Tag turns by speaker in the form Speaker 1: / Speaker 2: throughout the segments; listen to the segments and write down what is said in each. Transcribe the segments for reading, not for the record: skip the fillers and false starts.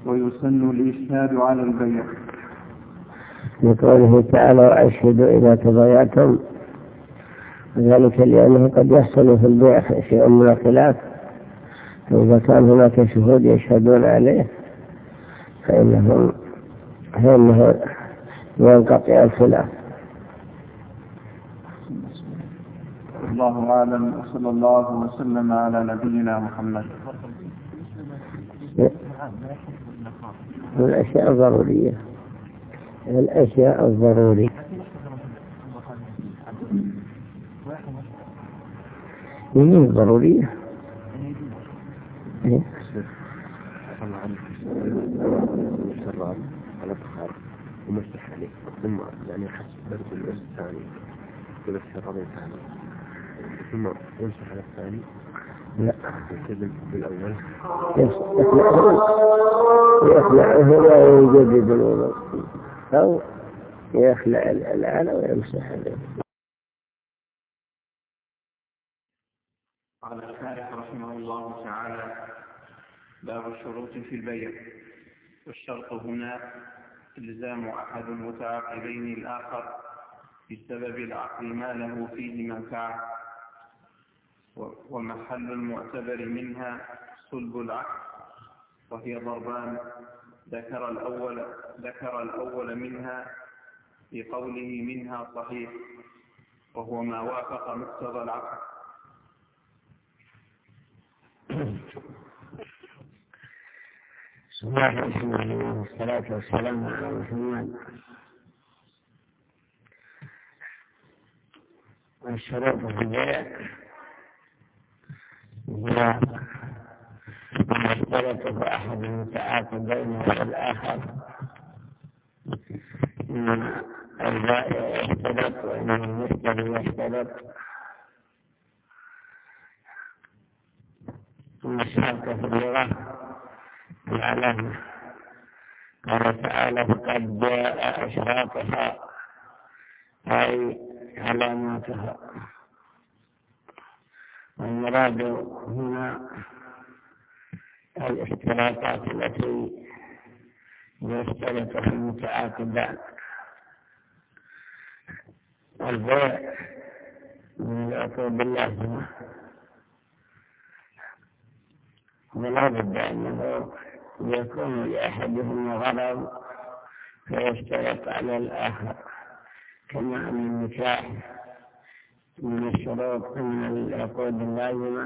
Speaker 1: ويسن الإشهاد على البيع.
Speaker 2: لقوله تعالى وأشهدوا إذا تبايعتم، ذلك لأنه قد يحصل في البيع شيء من الخلاف، فإذا كان هناك شهود يشهدون عليه فإنه ينقطع الخلاف.
Speaker 1: الله أعلم، وصلى الله وسلم على نبينا محمد.
Speaker 2: الأشياء الضرورية من الضرورية
Speaker 3: على البخار ومسح عليه ثم يعني حسب برد الأس الثاني ويبسر الرضي الثاني ثم يمسح على الثاني.
Speaker 2: لا،
Speaker 3: يلتزم بالأول
Speaker 2: يخلعه ويجدد الوضوء أو يخلع الأعلى ويمسح عليه.
Speaker 1: قال الشارح رحمه الله تعالى: باب الشروط في البيع. والشرط هنا إلزام أحد المتعاقدين الآخر بسبب العقد ما له فيه منفعة، ومحل المعتبر منها صلب العقد، وهي ضربان. ذكر الأول منها بقوله منها صحيح، وهو ما وافق مقتضى العقد.
Speaker 2: بسم الله الرحمن الرحيم، والصلاة والسلام على محمد. والشروط في البيع هي ما يشترط أحد المتعاقدين والآخر، إن البائع يشترط وإن المشتري يشترط. ثم الشرط في اللغة العلامة، قال تعالى: فقد جاء أشراطها أي علاماتها. والمراد هنا الاشتراطات التي يشترطها المتعاقدان. البيع من العقود اللازمة، ولا بد أنه يكون لأحدهم غرض فيشترط على الآخر، كما أن النكاح من الشروط من العقود اللازمة،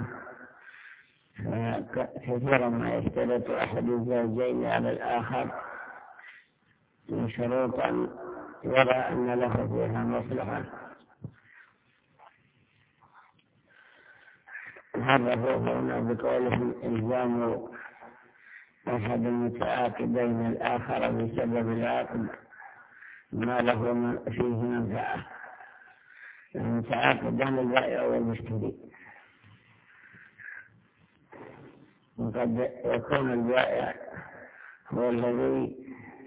Speaker 2: كثيرا ما يشترط أحد الزوجين على الآخر من شروطا يرى أن له فيها مصلحة. هذا هنا بقوله إلزام أحد المتعاقدين الآخر بسبب العقد ما له فيه منفعة. المتعاقدان البائع والمشتري، وقد يكون البائع هو الذي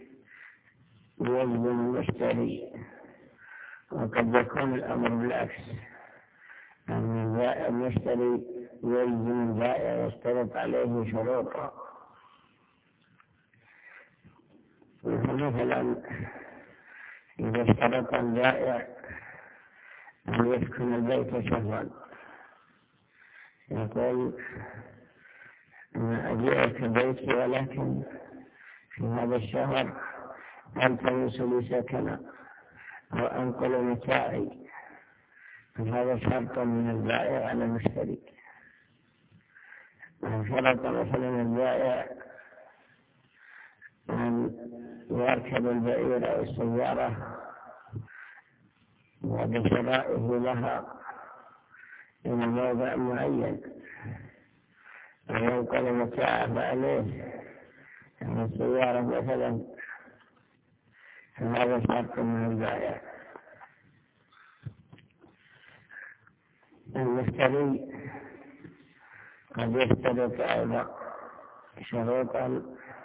Speaker 2: يلزم المشتري، وقد يكون الأمر بالعكس، أن المشتري يلزم البائع ويشترط عليه شروطا. مثلا إذا اشترط البائع أن يسكن البيت شهرا، يقول: أنا أجيئك بيتي ولكن في هذا الشهر ألتمس لي سكنا أو أنقل متاعي، فهذا شرط من البائع على المشتري. شرط مثلا البائع أن يركب البعير أو السيارة وبشرائه لها إلى موضع معين، وينقل متاعه عليه يعني السيارة مثلا، فهذا شرط من البائع. المشتري قد يشترط أيضا شروطا،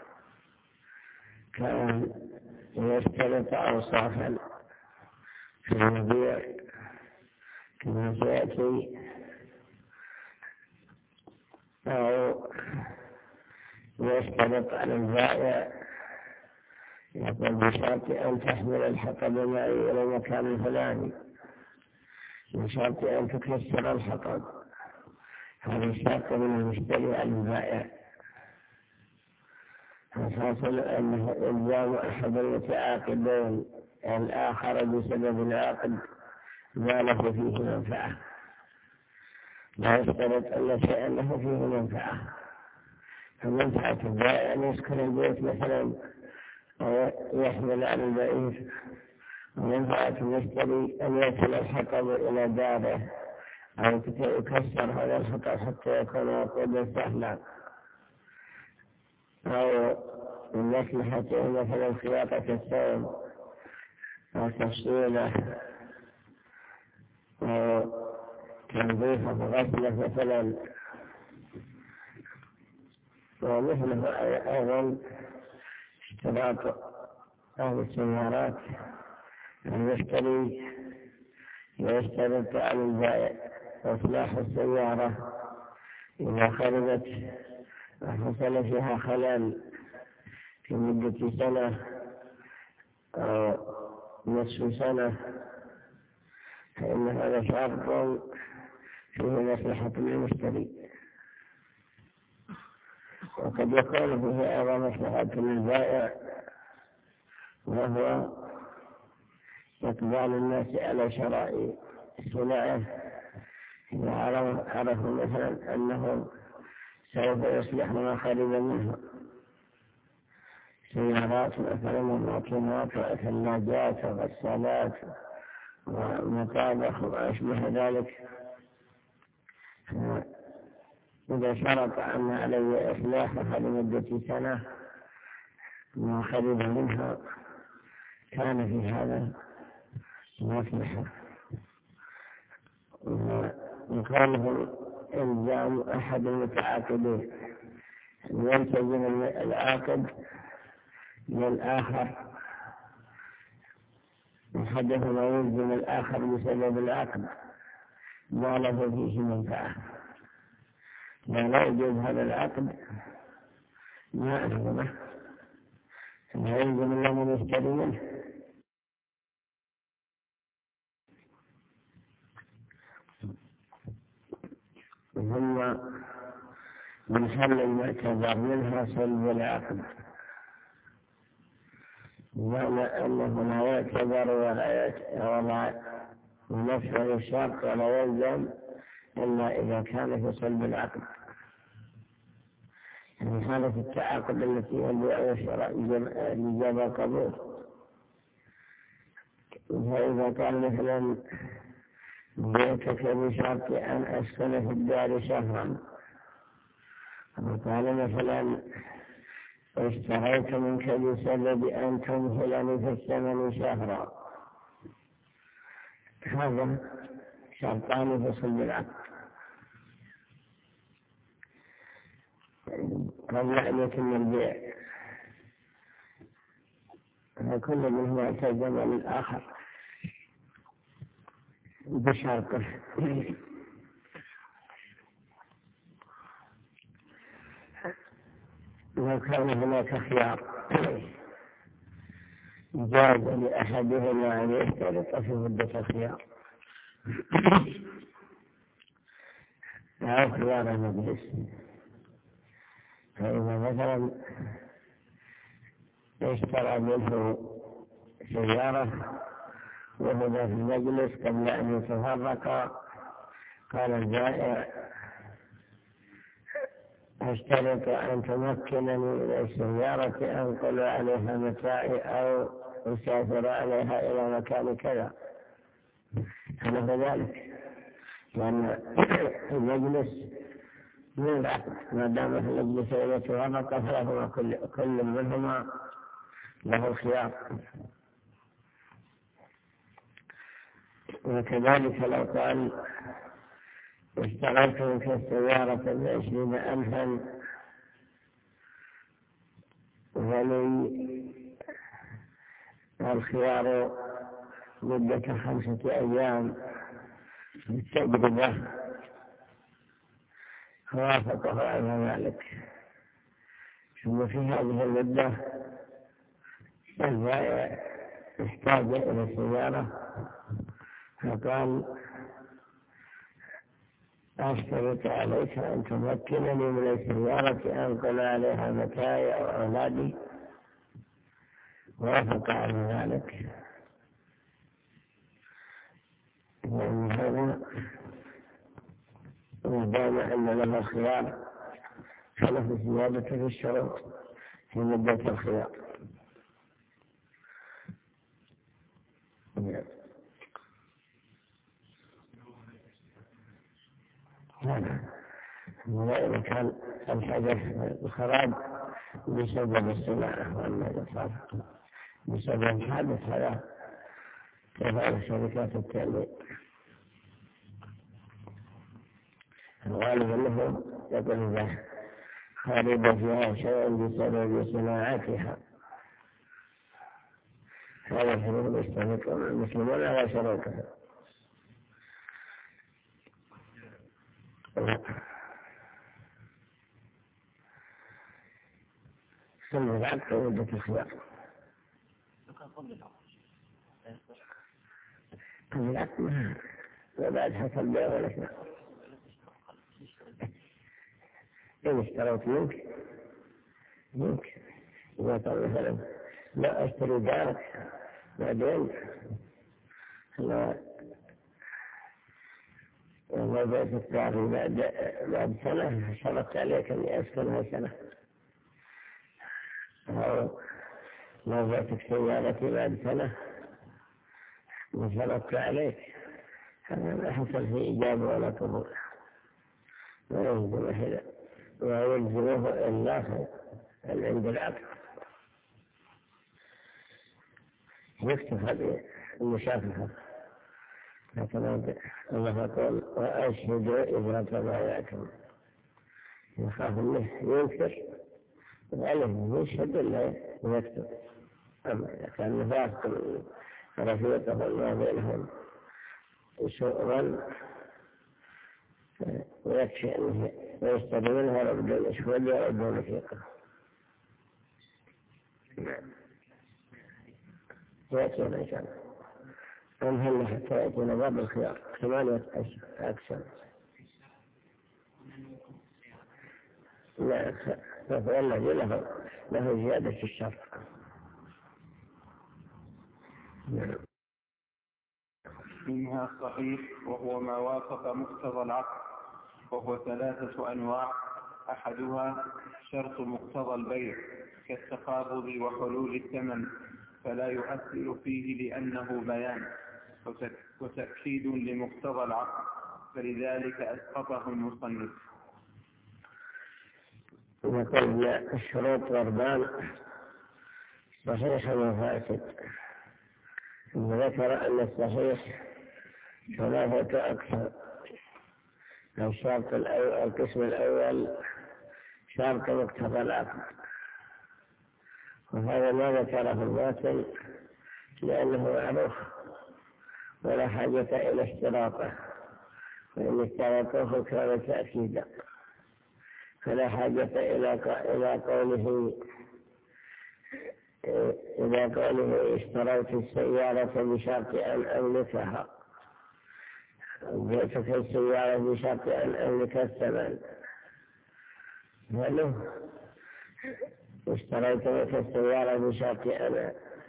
Speaker 2: كان يشترط أوصافا في المبيع كما سيأتي، أو ويشترط على البائع يقول بشرط أن تحمل الحطب معي إلى المكان الفلاني، بشرط أن تكسر الحطب. هذا شرط من المشتري على البائع. الحاصل أنه إلزام أحد المتعاقدين الآخر بسبب العقد ما له فيه منفعة، لا يشترط أن شيئا له فيه منفعة. فمنفعة البائع أن يسكن البيت مثلا أو يحمل على البعير، ومنفعة المشتري أن يصل الحطب إلى داره أو يكسر هذا الحطب حتى يكون وقودا سهلا، أو من مصلحته مثلا خياطة الثوب أو تفصيله أو تنظيفه وغسله مثلا. ومثله أيضا اشتراط أهل السيارات، المشتري يشترط على البائع إصلاح السيارة إذا خربت وحصل فيها خلل في مدة سنة أو نصف سنة، فإن هذا شرط فيه مصلحة للمشتري، وقد يكون فيه أيضا مصلحة للبائع، وهو إقبال الناس على شراء سلعه إذا عرفوا مثلا أنه سوف يصلح ما خرب منه، سيارات مثلا وماكينات وثلاجات وغسالات ومطابخ وما أشبه ذلك. إذا شرط أن علي إصلاحها لمدة سنة ما خرب منها كان في هذا مصلحة. وقاله إلزام أحد المتعاقدين يلتزم العاقد للآخر، أحدهما يلزم الآخر بسبب العقد ما له فيه منفعة، لا يوجد هذا العقد ما ألزمه، لا يلزم له من يشتري منه. ثم من حل المعتبر منها سلب العقد، بمعنى أنه لا يعتبر ولا ينفذ الشرط ولا يلزم إلا إذا كان في صلب العقد، يعني حالة التعاقد التي هي البيع والشراء لجاب القبول. فإذا قال مثلا بيتك بشرط أن أسكن في الدار شهرا، وقال مثلا اشتريت منك بسبب أن تمهلني في الثمن شهرا، هذا شرطان في صلب العقد قبل أن يتم البيع، فكل منهما التزم للآخر بشرطه. لو كان هناك خيار جاز لأحدهما أن يشترط في مدة الخيار أو خيار المجلس. فإذا مثلا اشترى منه سيارة وهو في المجلس قبل أن يتفرق، قال البائع أشترط أن تمكنني من السيارة أنقل عليها متاعي أو أسافر عليها إلى مكان كذا، فله ذلك، لأن المجلس من العقد ما دام في المجلس يتفرق فلهما كل منهما له الخيار. وكذلك لو قال اشتريت منك السيارة ب20,000 ولي الخيار مدة 5 أيام بالتجربة، وافقه على ذلك، ثم في هذه المدة البائع احتاج إلى سيارة فقال أشترط عليك أن تمكنني من السيارة أنقل عليها متاعي أو أولادي، وافق على ذلك. ومن هذا ودام أن له الخيار فله زيادة في الشروط في مدة الخيار. وإذا كان الحدث الخراب بسبب الصناعة وأما إذا صار بسبب الحادث هذا تفعل شركات التأمين. الغالب أنه يقول إذا خرب فيها شيء بسبب صناعتها هذا الحدود يستهلك المسلمون على شروطها. ثم العقد مدة الخيار. العقد ما بعد حصل بيع ولا شيء. إن اشتريت منك إذا قال مثلا لا أشتري دارك بعدين ما بيت الدار بعد سنة شرطت عليك أني أسكنها سنة، أو لو بيتك سيارتي بعد سنة وشرطت عليك، هذا ما حصل فيه إجابة ولا قبول، لا يلزمه إلا عند العقد. يكتفى بالمشافهة، لكن الله يقول وأشهدوا إذا تبايعتم، يخاف منه ينكر وعليه يشهد إلا يكتب. أما إذا كان نفاق رفيقه ما بينهم سوءا ويكفي أنه ويستدى منها ربنا يشهد وربنا رفيقه. يأتون إن شاء الله. أمهل حتى يأتون باب الخيار 8 أكثر. لا فالذي له زيادة في الشرط.
Speaker 1: منها الصحيح وهو ما وافق مقتضى العقد، وهو 3 أنواع. أحدها شرط مقتضى البيع كالتقابض وحلول الثمن، فلا يؤثر فيه لأنه بيان وتأكيد لمقتضى العقد، فلذلك أسقطه المصنف.
Speaker 2: وقلنا الشروط ضربان صحيح وفاسد، وذكر أن الصحيح 3 أكثر. الشرط الأول القسم الأول شرط مقتضى العقد، وهذا ما ذكره الباطل لأنه معروف ولا حاجة إلى اشتراطه، وإن اشتراطه كان تأكيدا، فلا حاجة إلى قوله اشتريت السيارة بشرط أن أملكها، جئتك السيارة بشرط أن أملك الثمن، ولو اشتريت لك السيارة بشرط أن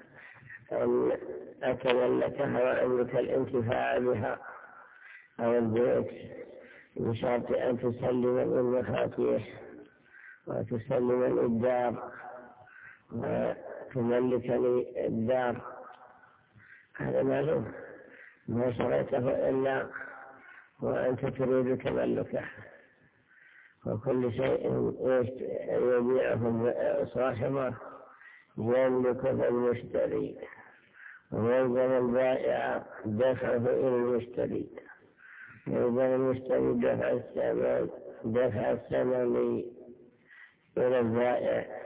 Speaker 2: أتملكها وأملك الانتفاع بها، أو البيت بشرط أن تسلم المفاتيح وتسلم الدار وتملك لي الدار، هذا معلوم، ما شريته إلا وأنت تريد تملكه. وكل شيء يبيعه صاحبه يملك المشتري، ويلزم البائع دفعه إلى المشتري، يلزم المشتري دفع الثمن إلى البائع،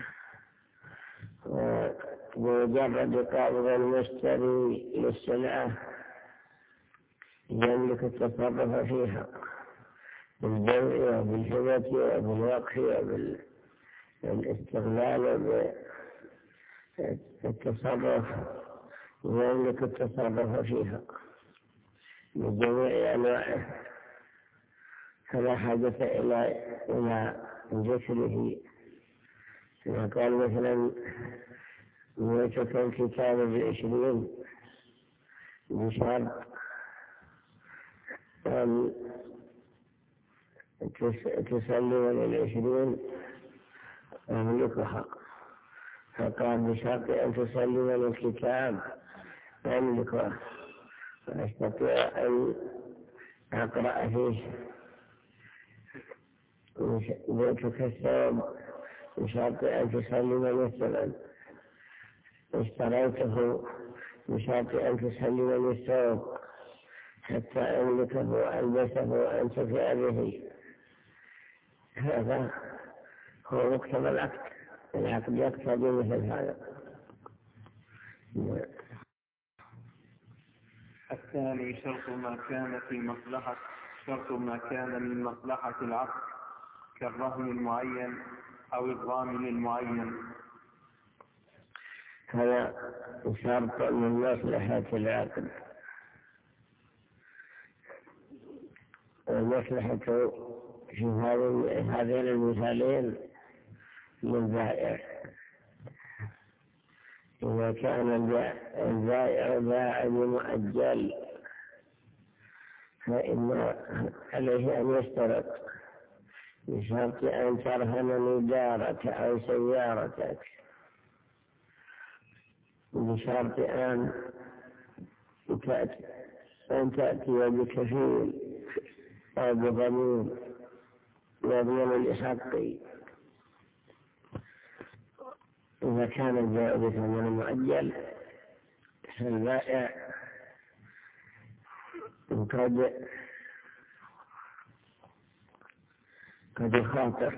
Speaker 2: وبمجرد قبض المشتري للسلعة يملك التصرف فيها بالبيع وبالهبة وبالوقف الاستغلال بالتصرف ويملك التصرف فيها بجميع أنواعه، فلا حاجة إلى ذكره. كما قال مثلا ويتكون كتاب ب20 بشرط أن تسلم 20 أملكها، فقال بشرط أن تسلم الكتاب أملكه فأستطيع أن أقرأ فيه. بيتك الثوب بشرط أن تسلم مثلا، اشتريته بشرط أن تسلم الثوب حتى أملكه وألبسه وأنتفع به. هذا هو مقتضى العقد يقتضي مثل هذا.
Speaker 1: الثاني شرط ما كان من مصلحة العقد كالرهن المعين أو الضامن المعين.
Speaker 2: هذا شرط من مصلحة العقد. المصلحة في هذين المثالين للبائع. إذا كان البائع باع بمؤجل فإن عليه أن يشترط بشرط أن ترهن دارك أو سيارتك، بشرط أن تأتي بكفيل أو بضمين يضمن لحقي. إذا كان البائع بثمن مؤجل فالبائع قد يخاطر،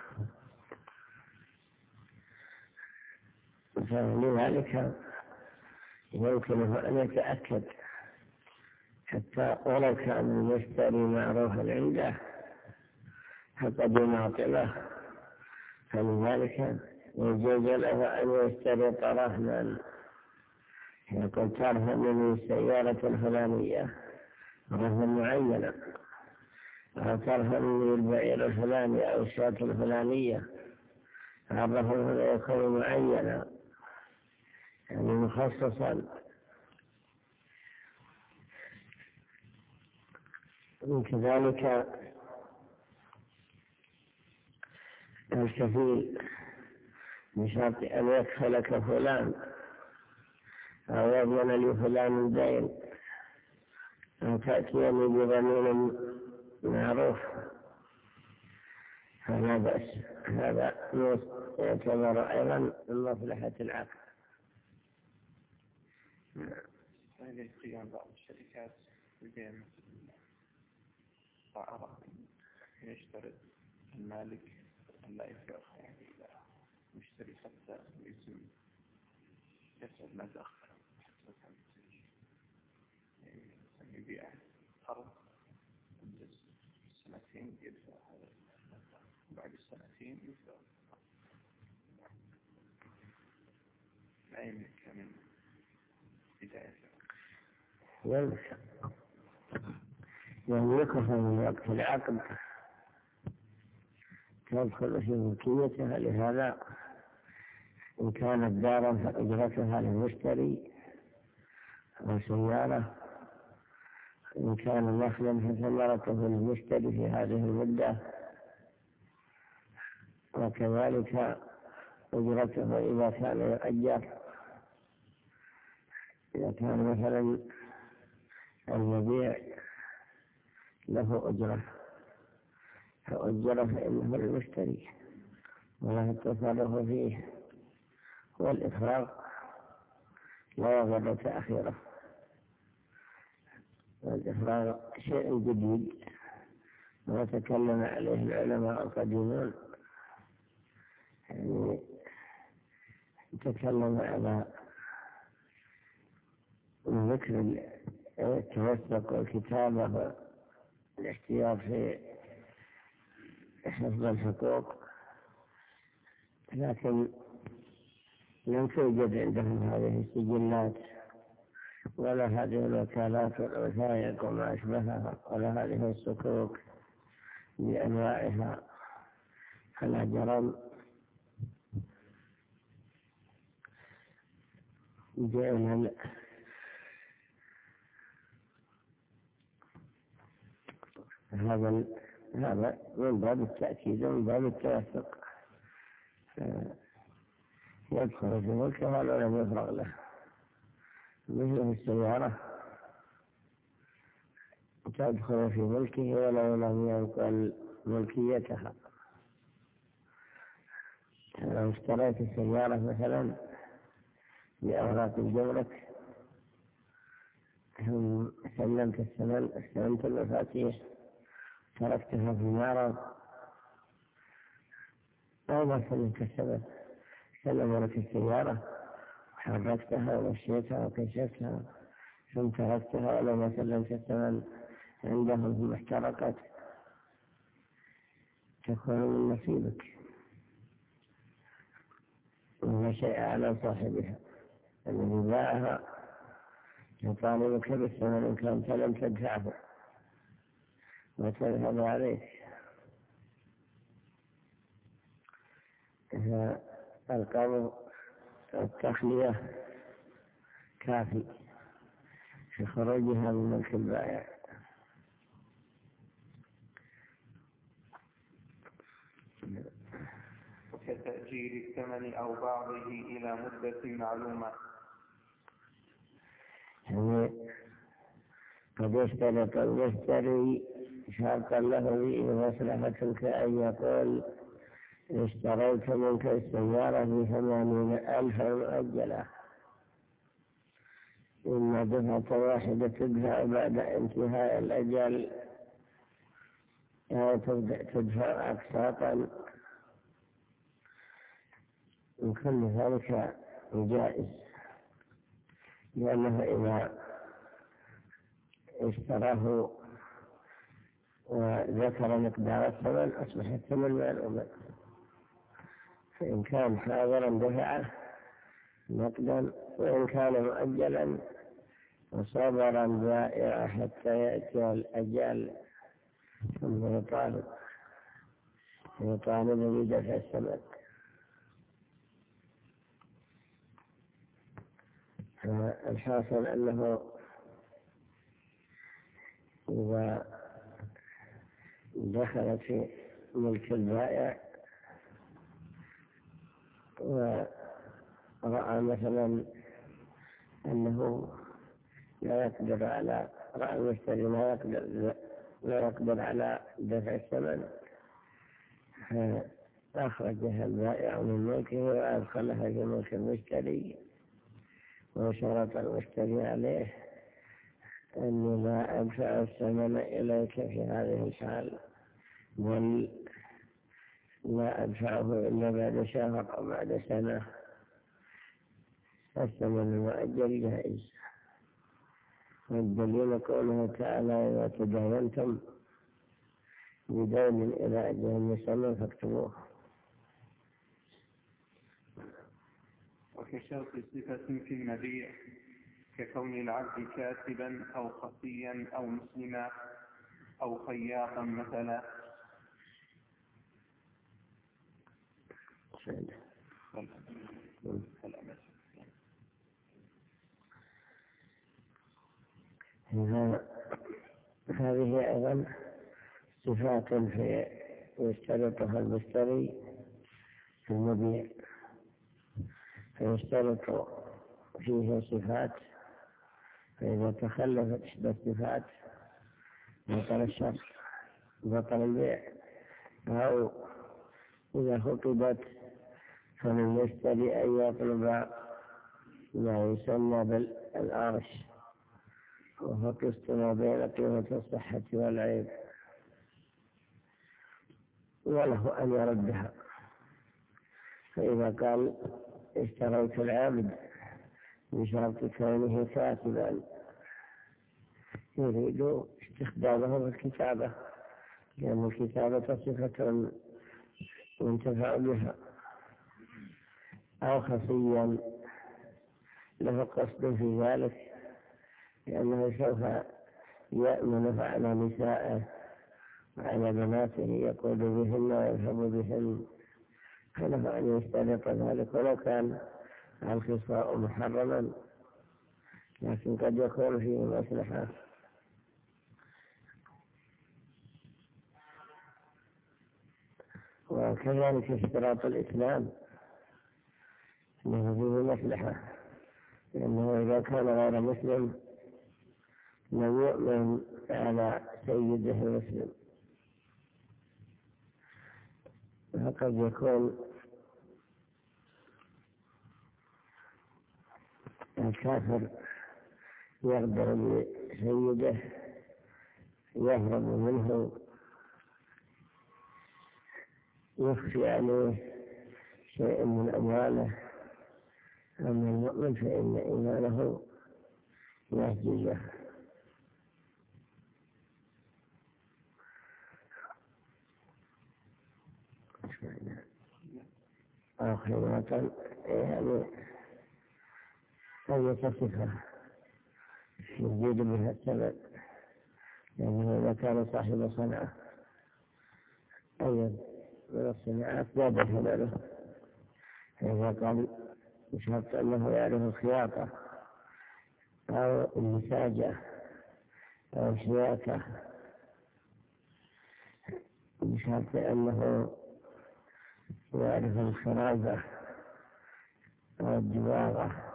Speaker 2: فلذلك يمكنه أن يتأكد حتى ولو كان المشتري معروفا عنده فقد يماطله، فلذلك يجوز له أن يشترط رهنا، يقول ترهن من السيارة الفلانية رهنا معينا، أو ترهن من البعير الفلاني أو الشاة الفلانية، الرهن يكون معينا يعني مخصصا. وكذلك الكفيل بشرط أن يكفلك فلان أو يضمن لفلان الدين أو تأتيني بضمين معروف، فلا بأس. هذا يعتبر أيضا من مصلحة العقد.
Speaker 1: قيام بعض الشركات ببيع طائرة يشترط المالك أن لا يفرق يعني إلى مشتري حتى باسم يسأل ما دخل يعني يبيع أرض مدة 2 يدفع هذا بعد 2 يدفع لا يملك من بداية
Speaker 2: يملكها من وقت العقد تدخل في ملكيتها. لهذا إن كانت دارا فأجرتها للمشتري أو سيارة، إن كان نخلا فثمرته للمشتري في هذه المدة، وكذلك أجرته إذا كان يؤجر. إذا كان مثلا المبيع له أجرة فأجر فإنه المشتري وله التصرف فيه، والإفراغ لا يضر تأخيره. والإفراغ شيء جديد وتكلم عليه العلماء القديمون، يعني تكلم على ذكر التوثق والكتابة والاحتياط في حفظ الحقوق لكن لم توجد عندهم هذه السجلات ولا هذه الوكالات والوثائق وما أشبهها ولا هذه الصكوك بأنواعها، فلا جرم جعل هذا من باب التأكيد ومن باب التوثق، يدخل في ملكه ولو لم يفرغ له، مثل السيارة تدخل في ملكه ولو لم ينقل ملكيتها. لو اشتريت السيارة مثلا بأوراق الجمرك ثم سلمت استلمت المفاتيح تركتها في معرض أو ما سلمت السبب، سلموا لك السيارة وحركتها ومشيتها وكشفتها ثم تركتها ولما سلمت الثمن عندهم ثم احترقت تكون من نصيبك ولا شيء على صاحبها الذي باعها يطالبك بالثمن إن كنت لم تدفعه وتذهب عليك. القبض التخلية كافي في خروجها من ملك البائع.
Speaker 1: كتأجيل الثمن أو بعضه إلى مدة معلومة.
Speaker 2: يعني قد يشترط المشتري شرطا له به مصلحة كأن يقول اشتريت منك السيارة ب80,000 مؤجلة، إما دفعة واحدة تدفع بعد انتهاء الأجل أو تدفع أقساطا، وكل ذلك جائز، لأنه إذا اشتراه وذكر مقدار الثمن أصبح الثمن معلوما، فإن كان حاضرا دفعه نقدا، وإن كان مؤجلا وصبرا بائعا حتى يأتي الأجل ثم يطالب بدفع الثمن. فالحاصل أنه إذا دخلت في ملك البائع ورأى مثلا أنه لا يقدر على رأى المشتري لا يقدر على دفع الثمن، فأخرجها البائع من ملكه وأدخلها في ملك المشتري، وشرط المشتري عليه أني لا أدفع الثمن إليك في هذه الحال، بل لا أدفعه إلا بعد شهر أو بعد سنة. الثمن المؤجل جائز، والدليل قوله تعالى إذا تداينتم بدين إلى أجل مسمى فاكتبوه.
Speaker 1: وكشرط صفة في المبيع ككون العبد كاتبا أو خفيا أو مسلما أو خياطا مثلا.
Speaker 2: هذه أيضا صفات يشترطها المشتري في المبيع، فيشترط فيه صفات، فإذا تخلفت إحدى الصفات بطل الشرط بطل البيع، أو إذا خطبت فللمشتري أن يطلب ما يسمى بالأرش، وهو قسط ما بين قيمة الصحة والعيب، وله أن يردها. فإذا قال اشتريت العبد بشرط كونه كاتبا، يريد استخدامه بالكتابة، لأن الكتابة صفة ينتفع بها، أو خفيا له قصد في ذلك، لأنه سوف يأمن على نسائه وعلى بناته يقود بهن ويذهب بهن، خلف أن يشترط ذلك ولو كان الخصاء محرما، لكن قد يكون فيه مصلحة. وكذلك اشتراط الإسلام أنه فيه مصلحة، لأنه إذا كان غير مسلم لم يؤمن على سيده المسلم، فقد يكون الكافر يغدر بسيده، يهرب منه، يخفي عليه شيء من أمواله. أما المؤمن فإن إيمانه يهجزه. أو خيرة يعني أي صفة يزيد بها السبب، لأنه إذا كان صاحب صنعة أي من الصناعات زاد ثمنه، فإذا قال بشرط أنه يعرف الخياطة أو النساجة أو الشياكة، بشرط أنه يعرف الخرازة أو الدباغة،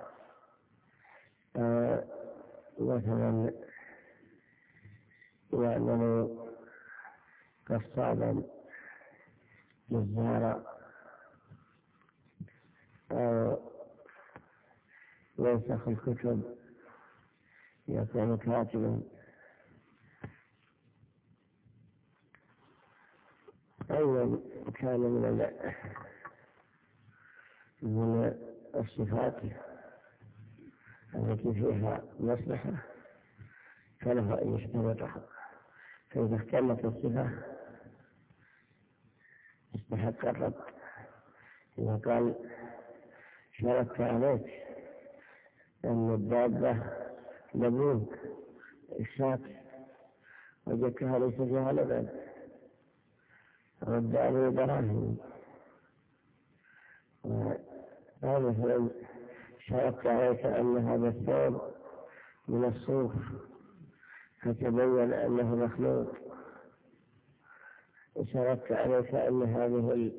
Speaker 2: مثلا يعمل قصابا جزارا أو ينسخ الكتب يكون كاتبا، أيضا كان من الصفات التي فيها مصلحة فله أن يشترطها، فإذا احتمت الصفة استحق الرد. إذا قال شرطت عليك أن الدابة لبون الشاة وجدتها ليس فيها لبن، رد عليه دراهم. مثلا شرطت عليك أن هذا الثوب من الصوف فتبين أنه مخلوط، شرطت عليك أن هذه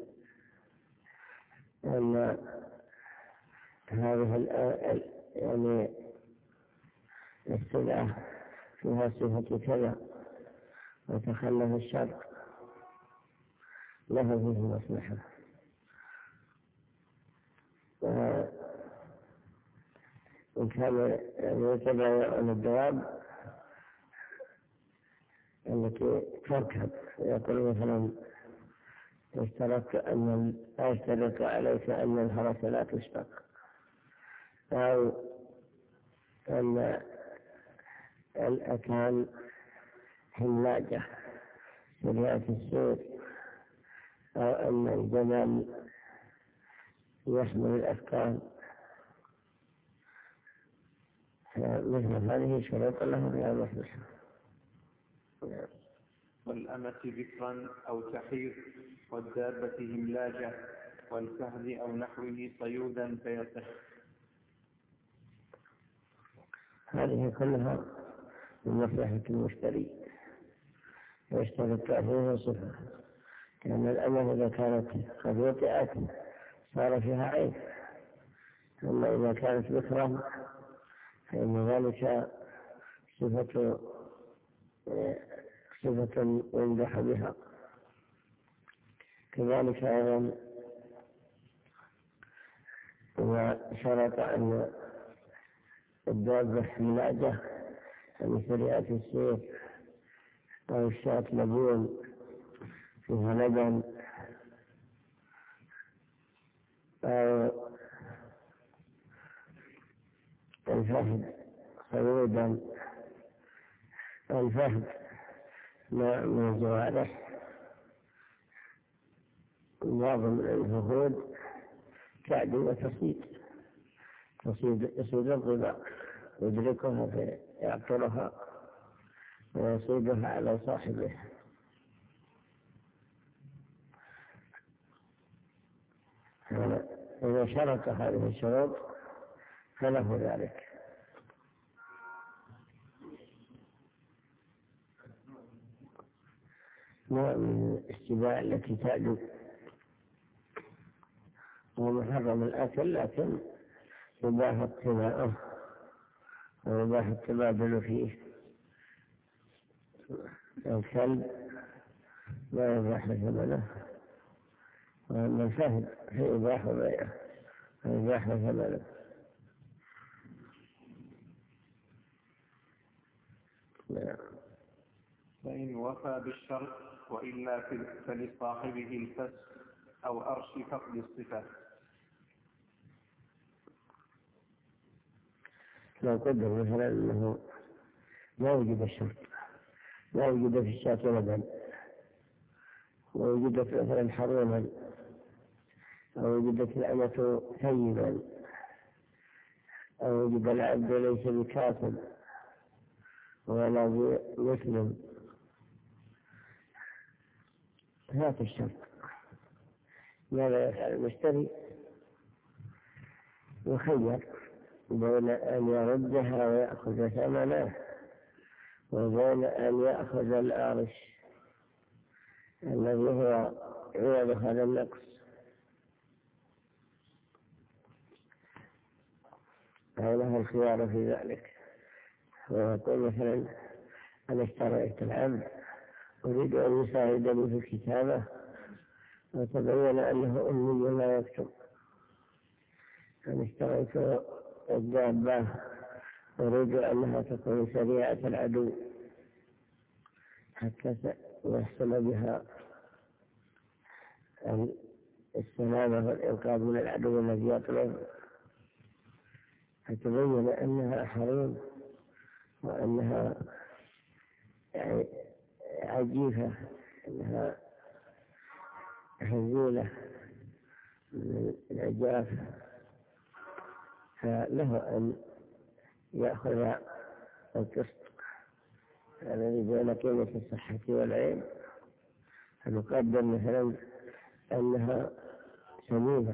Speaker 2: يعني السلعة فيها صفة كذا وتخلف الشرط، له فيه مصلحة. وإن كان يتبع عن الدواب التي تركب، يقول مثلا اشترط عليك أن الفرس لا تشتق، أو أن الأكان حلاجة سريعة السير، أو أن الجمل يحمل الأفكار، مثل هذه شروط له بها مصلحة.
Speaker 1: والأمة بكرا أو تحير، والدابة هملاجة، والفهد أو نحوه صيودا فيصح.
Speaker 2: هذه كلها من مصلحة المشتري، ويشترط فيها صفة، لأن الأمة إذا كانت قد وطئت صار فيها عيب، أما إذا كانت بكرا فإن ذلك صفة يمدح بها. كذلك أيضا إذا شرط أن الدابة حلاجة يعني سريعة السير، أو الشاة لبون فيها لبن، أو الفهد صيودا. الفهد نوع من الجوارح، بعض من الفهود تعدو وتصيد، يصيد الظباء يدركها فيعقرها ويصيدها على صاحبه. إذا شرط هذه الشروط فله ذلك. نوع من السباع التي تعدو ومحرم الأكل، لكن يباح اتباعه ويباح التبادل فيه. الكلب لا يباح ثمنه، وأما الفهد فيباح بيعه ويباح ثمنه.
Speaker 1: فإن وفى بالشرط وإلا فلصاحبه الفسخ أو أرش فقد الصفة.
Speaker 2: لو قدر مثلا أنه لا وجد الشرط، لا وجد في الشاة لبن، ووجدت مثلا حروما، أو وجدت الأمة ثيبا، أو وجد العبد ليس بكاتب ولا مسلم، هذا الشرط. ماذا يفعل المشتري؟ يخير بين أن يردها ويأخذ ثمنه وبين أن يأخذ الأرش الذي هو عوض هذا النقص. له الخيار في ذلك، ويقول مثلا أنا اشتريت العبد أريد أن يساعدني في الكتابة وتبين أنه أمي لا يكتب. أنا اشتريت الدابة أريد أنها تكون سريعة العدو حتى يحصل بها السلامة والإنقاذ من العدو الذي يطلب، فتبين أنها حريم وأنها يعني عجيفة، أنها هزيلة من العجاف، فله أن يأخذ القسط الذي بين قيمة الصحة والعيب، فنقدر مثلا أنها سمينة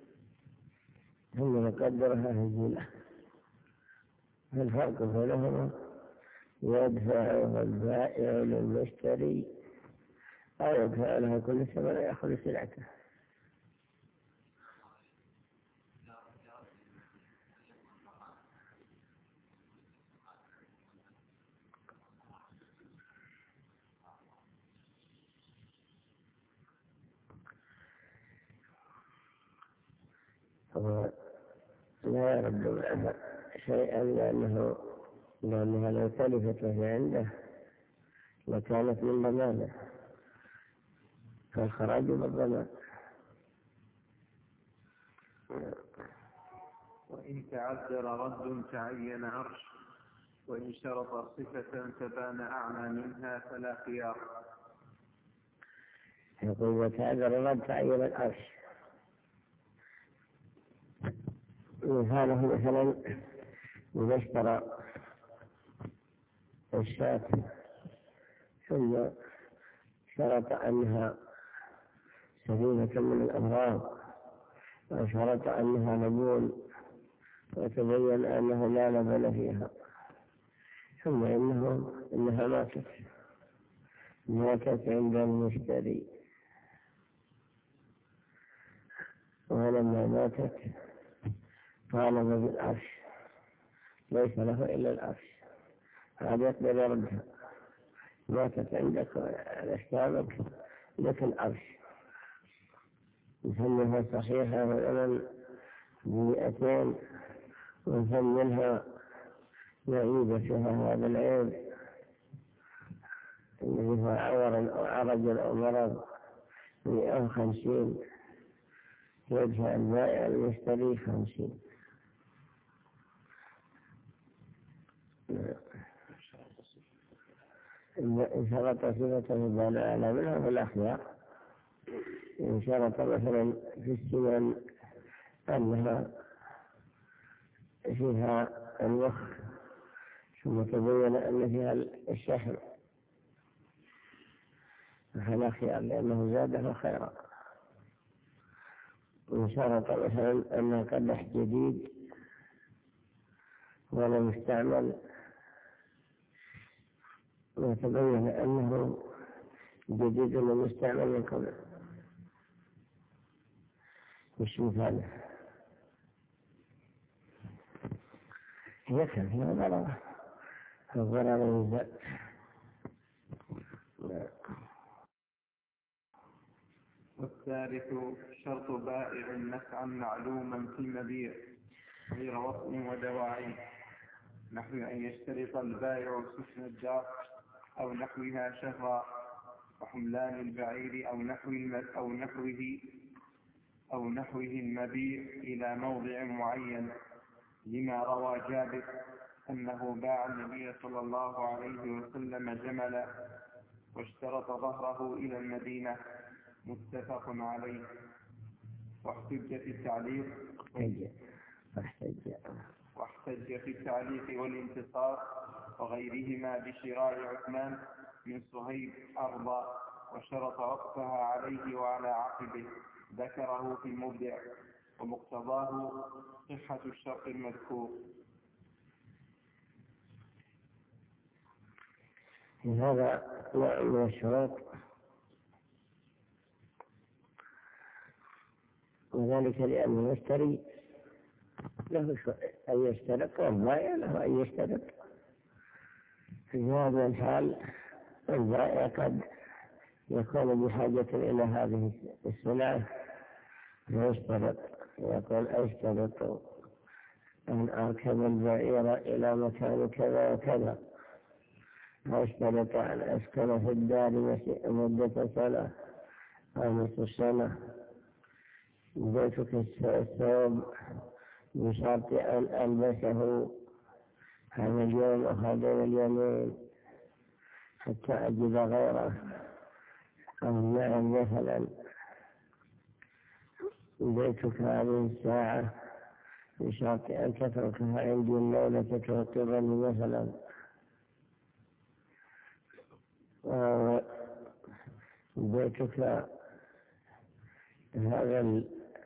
Speaker 2: ثم نقدرها هزيلة. فالفرق بينهما يدفعها البائع للمشتري أو يدفع لها كل ثمن يأخذ سلعته. لا يرد معها شيئا لأنها لو تلفت وهي عنده لكانت من ضمانه، فالخراج بالضمان.
Speaker 1: وإن تعذر رد تعين عرش، وإن شرط صفة تبان أعلى منها فلا خيار.
Speaker 2: يقول وتعذر رد تعين العرش، مثاله مثلا إذا اشترى الشاة ثم شرط أنها سليمة من الأمراض وشرط أنها لبون وتبين أنه لا لبن فيها، ثم إنها ماتت عند المشتري، ولما ماتت طالب بالعرش، ليس له إلا العرش، هذا يقدر يردها. ماتت عندك على أشكالك لك العرش، نسميها صحيحة والأمل ب200 ونسميها معيبتها هذا العيب الذي هو عور أو عرج أو مرض 150، يدفع البائع المشتري 50. إن شرط صفة بان أعلى منها فالأخيار. إن شرط مثلا في السنن أنها فيها المخ، ثم تبين أن فيها الشحم، فلا خيار لأنه زاده خيرا. وإن شرط مثلا أنها قدح جديد ولا مستعمل وتبين أنه جديد ومستعمل من قبل، مش مثاله يكفي فيها ضرر، الضرر يزداد.
Speaker 1: والثالث شرط بائع نفعا معلوما في المبيع غير وطن ودواعي، نحو أن يشترط البائع سكن الدار أو نحوها شهرا وحملان البعير أو نحوه المبيع إلى موضع معين، لما روى جابر أنه باع النبي صلى الله عليه وسلم جملا واشترط ظهره إلى المدينة، متفق عليه. واحتج في التعليق والانتصار وغيرهما بشراء عثمان من صهيب أرضا، وشرط وقفها عليه وعلى عقبه، ذكره في المبدع، ومقتضاه صحة الشرط المذكور.
Speaker 2: هذا نوع من الشروط، وذلك لأن المشتري له أن يشترط والبائع له أن يشترط. في هذا الحال البائع قد يكون بحاجة إلى هذه السلعة فيشترط، يقول أشترط أن أركب البعير إلى مكان كذا وكذا، أشترط أن أسكن في الدار مدة سنة أو نصف سنة، بيتك الثوب بشرط أن ألبسه هذا اليوم أو هذين اليومين حتى أجد غيره، أو نعم مثلا بيتك هذه الساعة بشرط أن تتركها عندي الليلة تتوقفني مثلا، بيتك هذا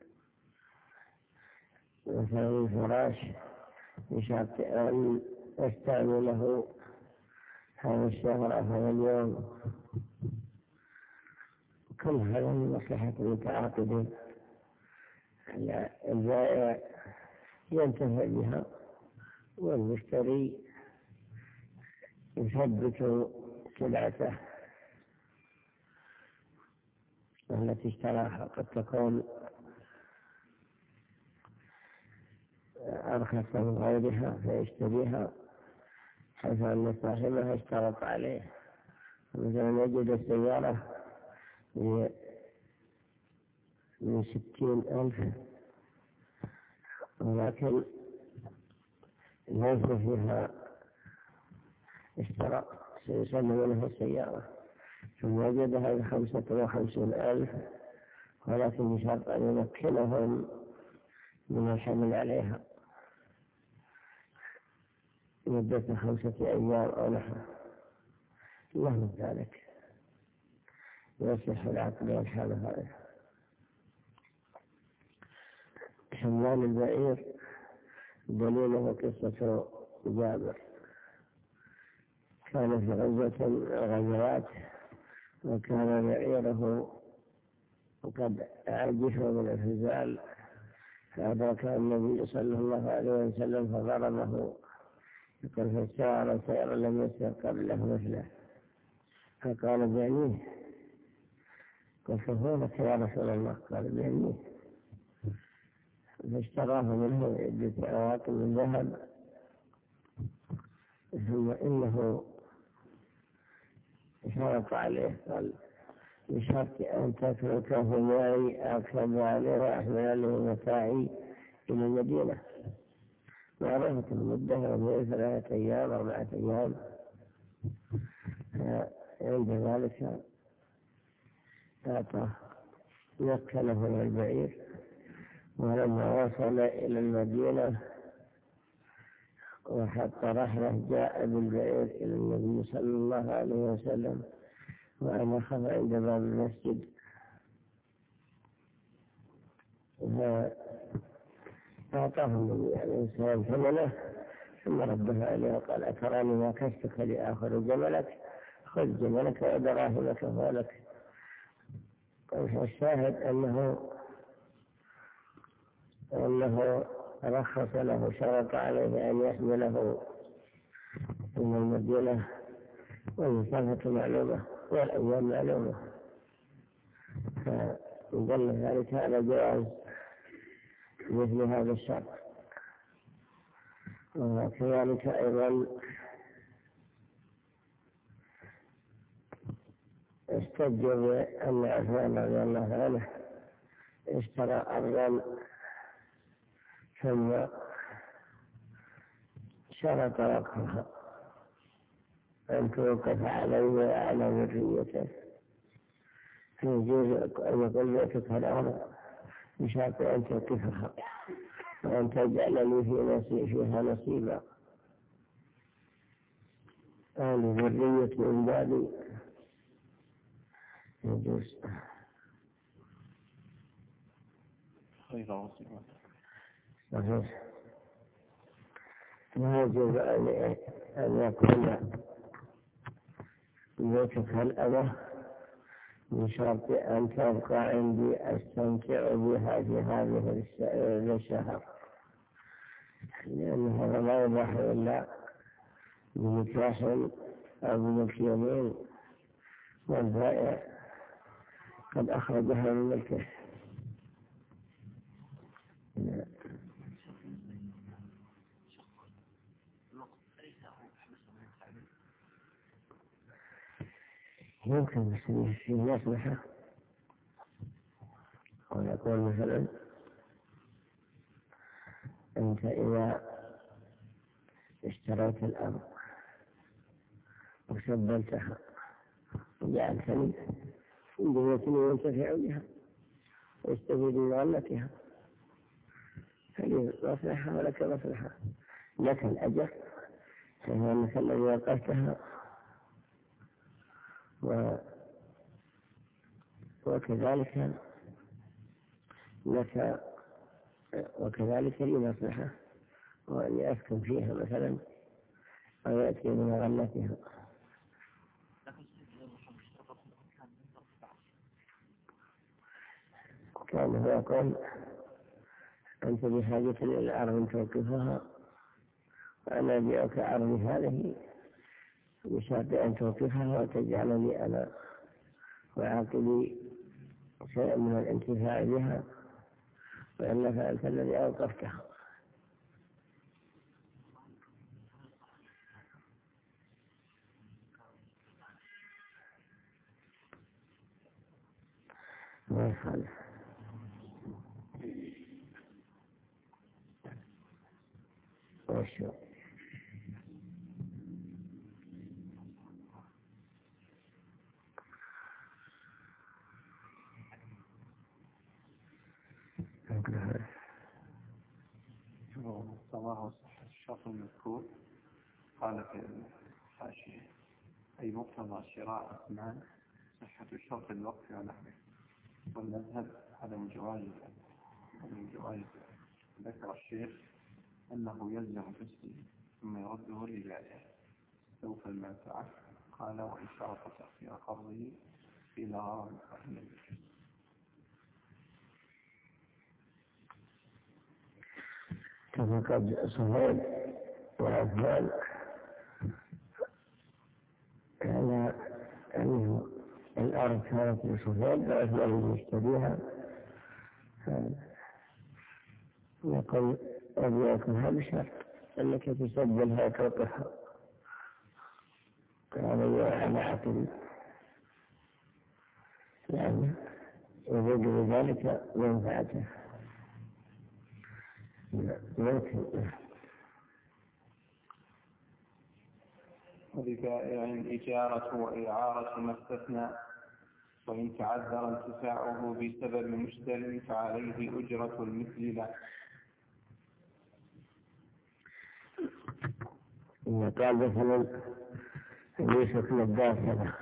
Speaker 2: مثلا الفراش بشرط أن أستعمله هذا الشهر أو هذا اليوم. كل هذا من مصلحة المتعاقدين، البائع ينتفع بها والمشتري يثبت سلعته التي اشتراها، قد تكون أرخص من غيرها فيشتريها حيث أن صاحبها اشترط عليه. مثلا يجد السيارة من 60,000 ولكن ليس فيها اشتراط، سيسلم له السيارة، ثم وجدها ب55,000 ولكن بشرط أن يمكنهم من الحمل عليها مدة 5 أيام أو نحو له ذلك، يصح العقد والحال هذا. حملان البعير دليله قصة جابر، كان في غزوة الغزوات وكان بعيره قد عجف من الفزال، فأدرك النبي صلى الله عليه وسلم فضربه، يقول فسار سيرا لم يسر قبله مثله، فقال بعنيه، قال فهولك يا رسول الله، قال بعنيه، فاشتراه منه عدة أواق من ذهب، ثم إنه شرط عليه، قال بشرط أن تتركه معي أركب عليه وأحمل له متاعي إلى المدينة، معرفة المدة وهي 3 أيام 4 أيام. عند ذلك أعطاه مكنه البعير ولما وصل إلى المدينة وحط رحله جاء بالبعير إلى النبي صلى الله عليه وسلم وأنخذ عند باب المسجد، فأعطاه النبي عليه السلام ثمنه ثم رده عليه وقال: أتراني ما كشتك لآخذ جملك؟ خذ جملك ودراهمك فلك. الشاهد أنه رخص له، شرط عليه أن يحمله من المدينة، والمسافة معلومة والأيام معلومة، فدل ذلك على جواز مثل هذا الشرط. وكذلك أيضا استجر أن عثمان رضي الله عنه اشترى أرضا ثم شرط وقفها أن توقف عليه وعلى ذريته، فيجوز أن يقول: بيتك الأرض بشرط أن توقفها وأن تجعل لي فيها نصيبا، أهل ذرية من بعدي، يجوز.
Speaker 1: خير وصيبة.
Speaker 2: صحيح. لا يجوز أن يكون بيتك الأرض بشرط أن تبقى عندي أستمتع بها في هذه الشهر، لأن هذا لا يباح إلا بنكاح أو بملك يمين، والبائع قد أخرجها من ملكه. يمكن في مصلحة، ويقول مثلا: أنت إذا اشتريت الأرض وسبلتها وجعلتني بيتني ينتفع بها ويستفيد من غلتها، فلي مصلحة ولك مصلحة، لك الأجر فإنك الذي وقفتها، وكذلك لك، وكذلك لي مصلحة، وأن يسكن فيها مثلا أو يأتي من غلتها. كان هو يقول: أنت بحاجة إلى الأرض توقفها، وأنا أبيعك أرضي هذه بشرط أن توقفها وتجعل لي أنا وعاقلي شيئا من الانتفاع بها، وإلا فأنت الذي أوقفتها. ما يخالف. وشو
Speaker 1: الله صحة الشرط المذكور. قال في الحاشية: أي مقتضى شراء أثمان صحة الشرط الوقف ونحوه، والمذهب عدم جواز ذلك. ذكر الشيخ أنه يلزم تسليمه ثم يرده لبائعه سوف المنفعة. قال: وإن شرط تأخير قرضه إلى غرض فإن يجوز.
Speaker 2: تفقد صهيب وعثمان على أنه الأرض كانت لصهيب وعثمان يشتريها، يقول: أبيعكها بشرط أنك تسجلها وتوقفها على عقل، يعني يريد بذلك منفعته. ممكن.
Speaker 1: ولبائع إجارة وإعارة ما استثنى وإن تعذر انتفاعه بسبب مشتر فعليه أجرة المثل له.
Speaker 2: إذا قال مثلا يوسف نبات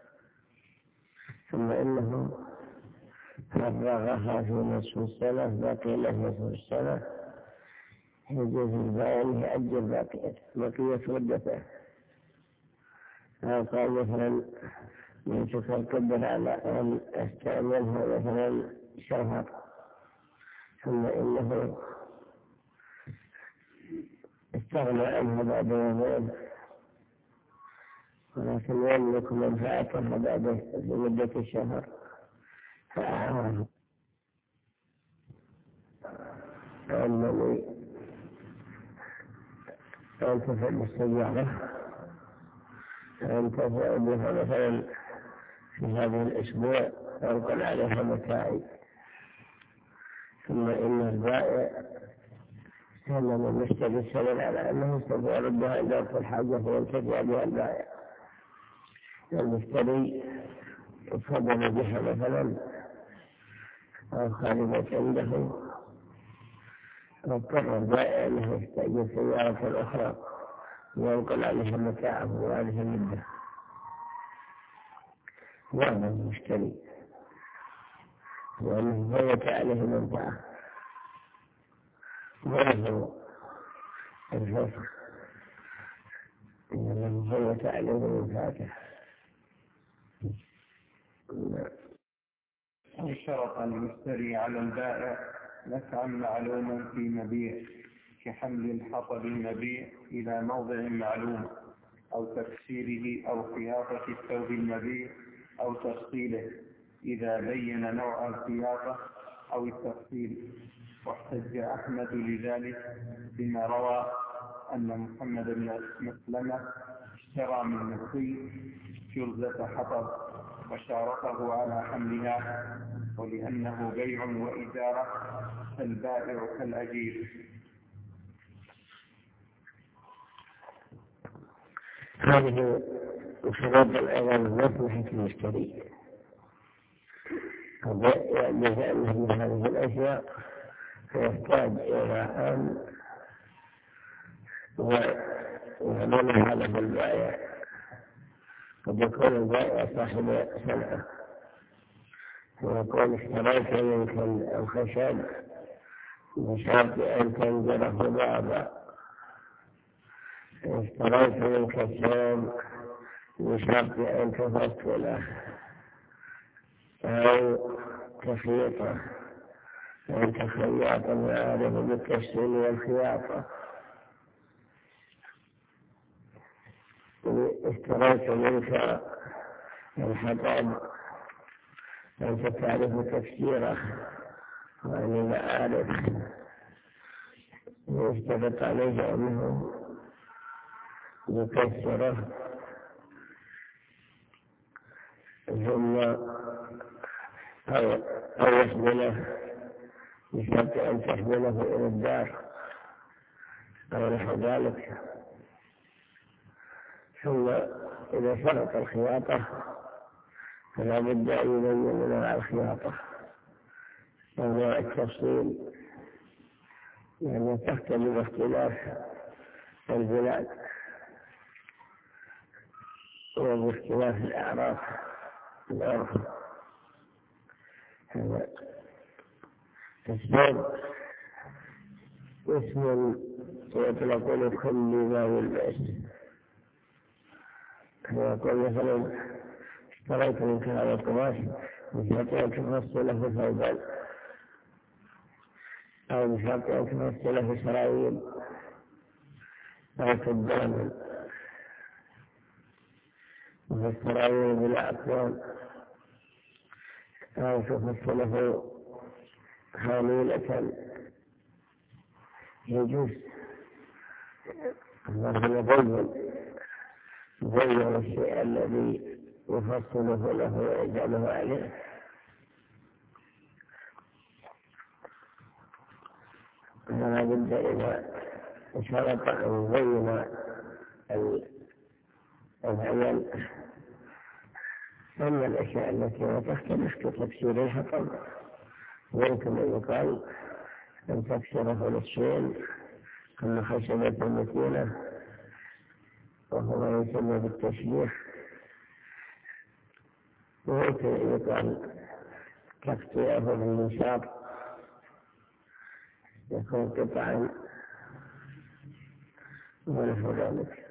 Speaker 2: ثم إنه فرغها في نصف السنة بقي له نصف السنة، يجوز البائن يأجر بقية مدته. أو قال مثلا يوسف القدر على أن أستعمله مثلا شهر ثم إنه استغنى عنه بعد يومين ولكن يملك منفعته بعد في مدة الشهر فأعاره أنني أنتفع بالسيارة أنتفع بها مثلا في هذا الأسبوع أنقل عليها متاعي، ثم إن البائع سلم المشتري السلم على أنه سوف يردها عند وقت الحاجة فينتفع بها البائع. المشتري فضل بها مثلا أو خارجت عنده، واضطر البائع أنه يستأجر سيارة أخرى وينقل عليها متاعه وهذه المدة. وهذا المشتري وأنه فوت عليه منفعة وله الفسخ إنه فوت عليه منفعته.
Speaker 1: أو شرط المشتري على البائع نفعا معلوما في مبيع كحمل الحطب المبيع إلى موضع معلوم أو تكسيره أو خياطة الثوب المبيع أو تفصيله إذا بين نوع الخياطة أو التفصيل. واحتج أحمد لذلك بما روى أن محمد بن مسلمة اشترى من مصري جرزة حطب وشاركه على حملها، ولأنه بيع وإجارة فالبائع كالأجير.
Speaker 2: هذه شروط الأيضا مصلحة المشتري، يجوز أنه من هذه الأشياء فيحتاج إلى أن يعملها له البائع. قد يكون البائع صاحب صنعة ويقول اشتريت منك الخشب بشرط أن تنزله بابا، اشتريت منك الثوب بشرط أن تفصله أو تخيطه، أنت خياط عارف بالتفصيل والخياطة. اشتريت منك الحطب أنت تعرف تفسيره وأنا لا أعرف، يشترط عليه أنه يكسره ثم أو يحمله بشرط أن تحمله إلى الدار أو نحو ذلك. ثم إذا شرط الخياطة فلا بد أن يبين نوع الخياطة ونوع التفصيل، لأنها تختلف اختلاف البلاد وباختلاف الأعراف العرف. هذا الثوب اسم يطلق لكل ما يلبس. يقول مثلا اشتريت منك هذا القماش بشرط أن تفصله ثوبا أو بشرط أن تفصله سراويل أو كداما، وفي السراويل بلا أكوان، أو تفصله خاميلة. يجوز الله يبين الشيء الذي يفصله له ويجعله عليه. فلا بد إذا شرط أن يبين العمل أما الأشياء التي لا تختلف كتكسير الحطب يمكن أن يقال أن تكسره نصفين كل خشبة متينة وهو يسمى بالتشبيح، ويمكن أن يقال تقطيعه بالمنشار يكون قطعا ونحو ذلك.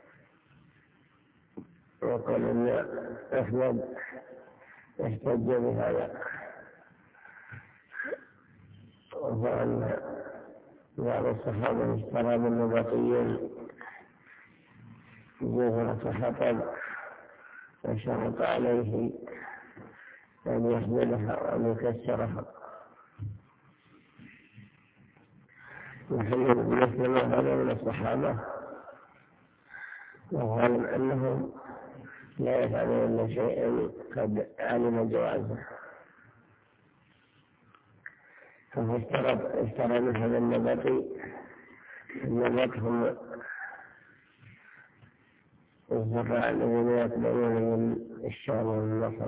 Speaker 2: وقال أن أحمد يحتج بهذا، وأن بعض الصحابة اشترى بالنبطيين جوهرة حطب وشرط عليه أن يحملها وأن يكسرها. مثل ما هذا من الصحابة وغالب أنهم لا يفعلون إلا شيئا قد علم جوازه، فاشترى من هذا النبط هم الزراع الذين يقبلون من الشام ومن مصر.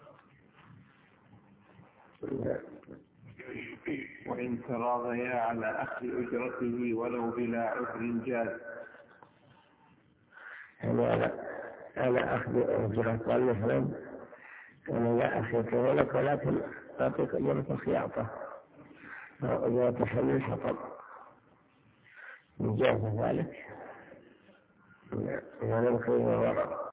Speaker 1: وإن تراضيا على أخذ أجرته ولو بلا عذر جاز.
Speaker 2: على أخذ أجرة، قال مثلا أنا لا أخذ لك ولكن أعطيك أجرة الخياطة أو أجرة حمل الحطب، جاز ذلك ولا نقيم وراء.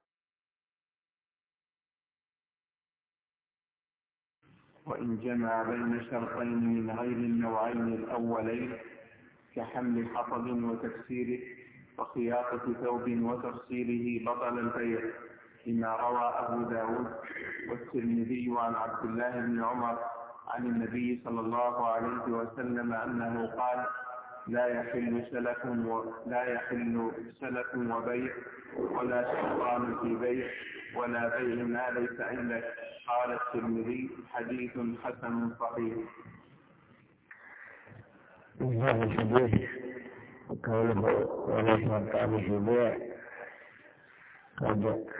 Speaker 1: وإن جمع بين شرطين من غير النوعين الأولين كحمل حطب وتكسيره وخياطة ثوب وتفصيله بطل البيع، لما روى أبو داود والترمذي عن عبد الله بن عمر عن النبي صلى الله عليه وسلم أنه قال: لا يحل سلف وبيع ولا شيطان في بيع ولا بيع ما ليس عندك. قال الترمذي: حديث حسن صحيح.
Speaker 2: هذا الحديث قوله ولا شيطان في بيع قد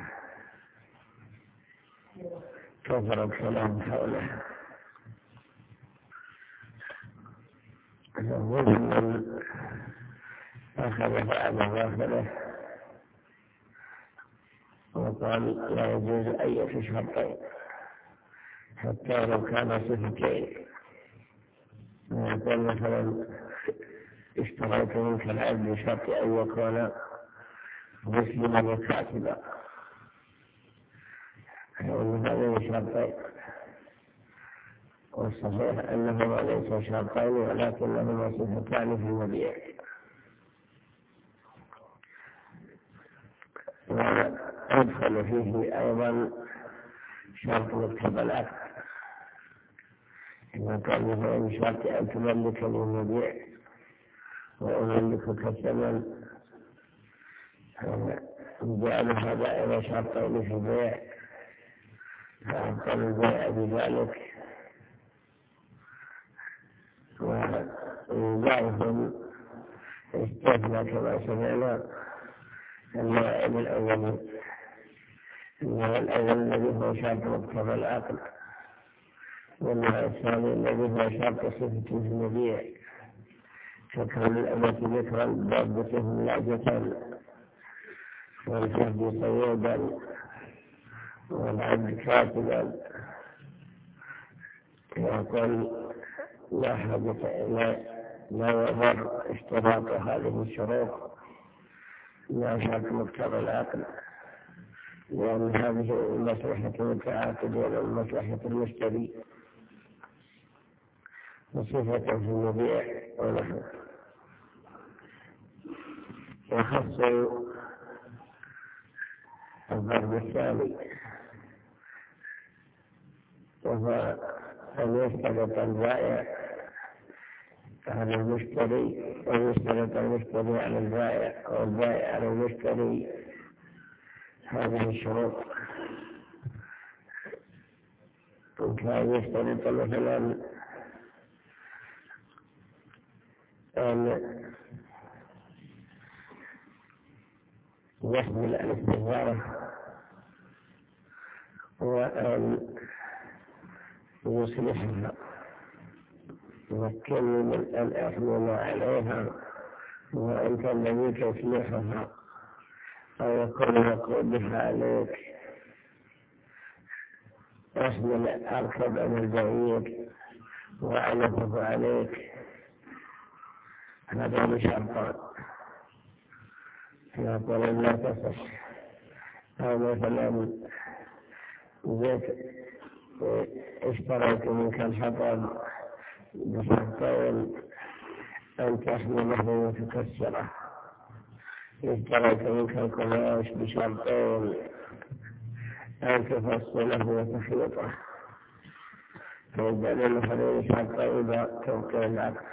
Speaker 2: كثر الكلام حوله، من أخذ بعض غافله وقال لا يجوز أي شرطين حتى لو كان صفتين. يقول مثلا اشتريت منك العبد بشرط أن يكون مسلما وكاتبا، فإن هذين شرطين، والصحيح أنهما ليس شرطين ولكنهما صفتان في المبيع. وأدخل فيه أيضا شرط مكتب العقد، إذا كان مثلا شرط أن تملك المبيع وأملكك الثمن، جعل هذا إلى شرطين في البيع فأبطل البيع بذلك. وبعضهم استثنى كما سمعنا النوعين الأولين، النوع الأول الذي هو شرط مكتب العقد، والنوع الثاني الذي هو شرط صفة في المبيع، فكون الأمة ذكرا ضابطهم لعجة والفرد صيودا والعبد كاتبا. يقول لا حاجة لا يضر اشتراط هذه الشروط لا شرط مقتضى العقل، لأن هذه مصلحة المتعاقد ولا مصلحة المشتري، وصفة في المبيع ونحو. وخصوا الضرب الثاني وهو أن يشترط البائع على المشتري ويشترط المشتري على البائع والبائع على المشتري هذه الشروط. وكان يشترط مثلا أن يحمل الاستثمار وأن يصلحها يمكنني من أن أحمل عليها وأنت الذي تصلحها أو يكون مقودها عليك أحمل أركب أنا البعير وأعلفه عليك. هذا بشرطان يقول لا تصح. أو مثلا زيت اشتريت منك الحطب بشرطين أن تحمله وتكسره، اشتريت منك القماش بشرطين أن تفصله وتخيطه، فيبدأ للمخرين شرطين إذا توقع العقد.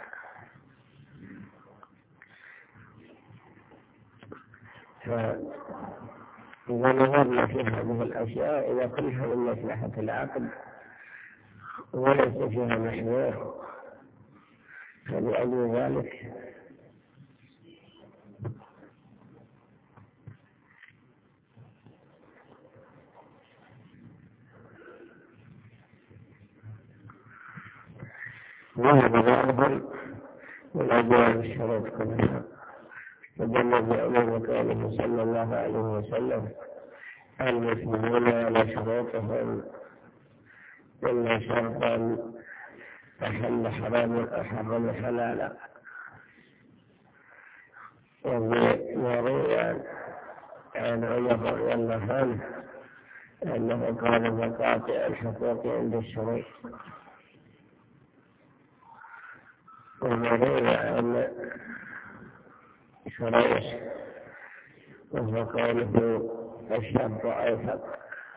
Speaker 2: فإذا نظرنا في هذه الأشياء إذا كلها من مصلحة العقد وليس فيها محذور فلأجل ذلك وهذا ظاهر من أبواب الشروط كلها. فدل بعموم قوله صلى الله عليه وسلم المسلمون على شروطهم إلا شرطا أحل حراما أحرم حلالا. وروي عن عمر رضي الله عنه أنه قال مقاطع الحقوق عند الشروط. وروي عن شريح وهو قوله الشرط أوثق.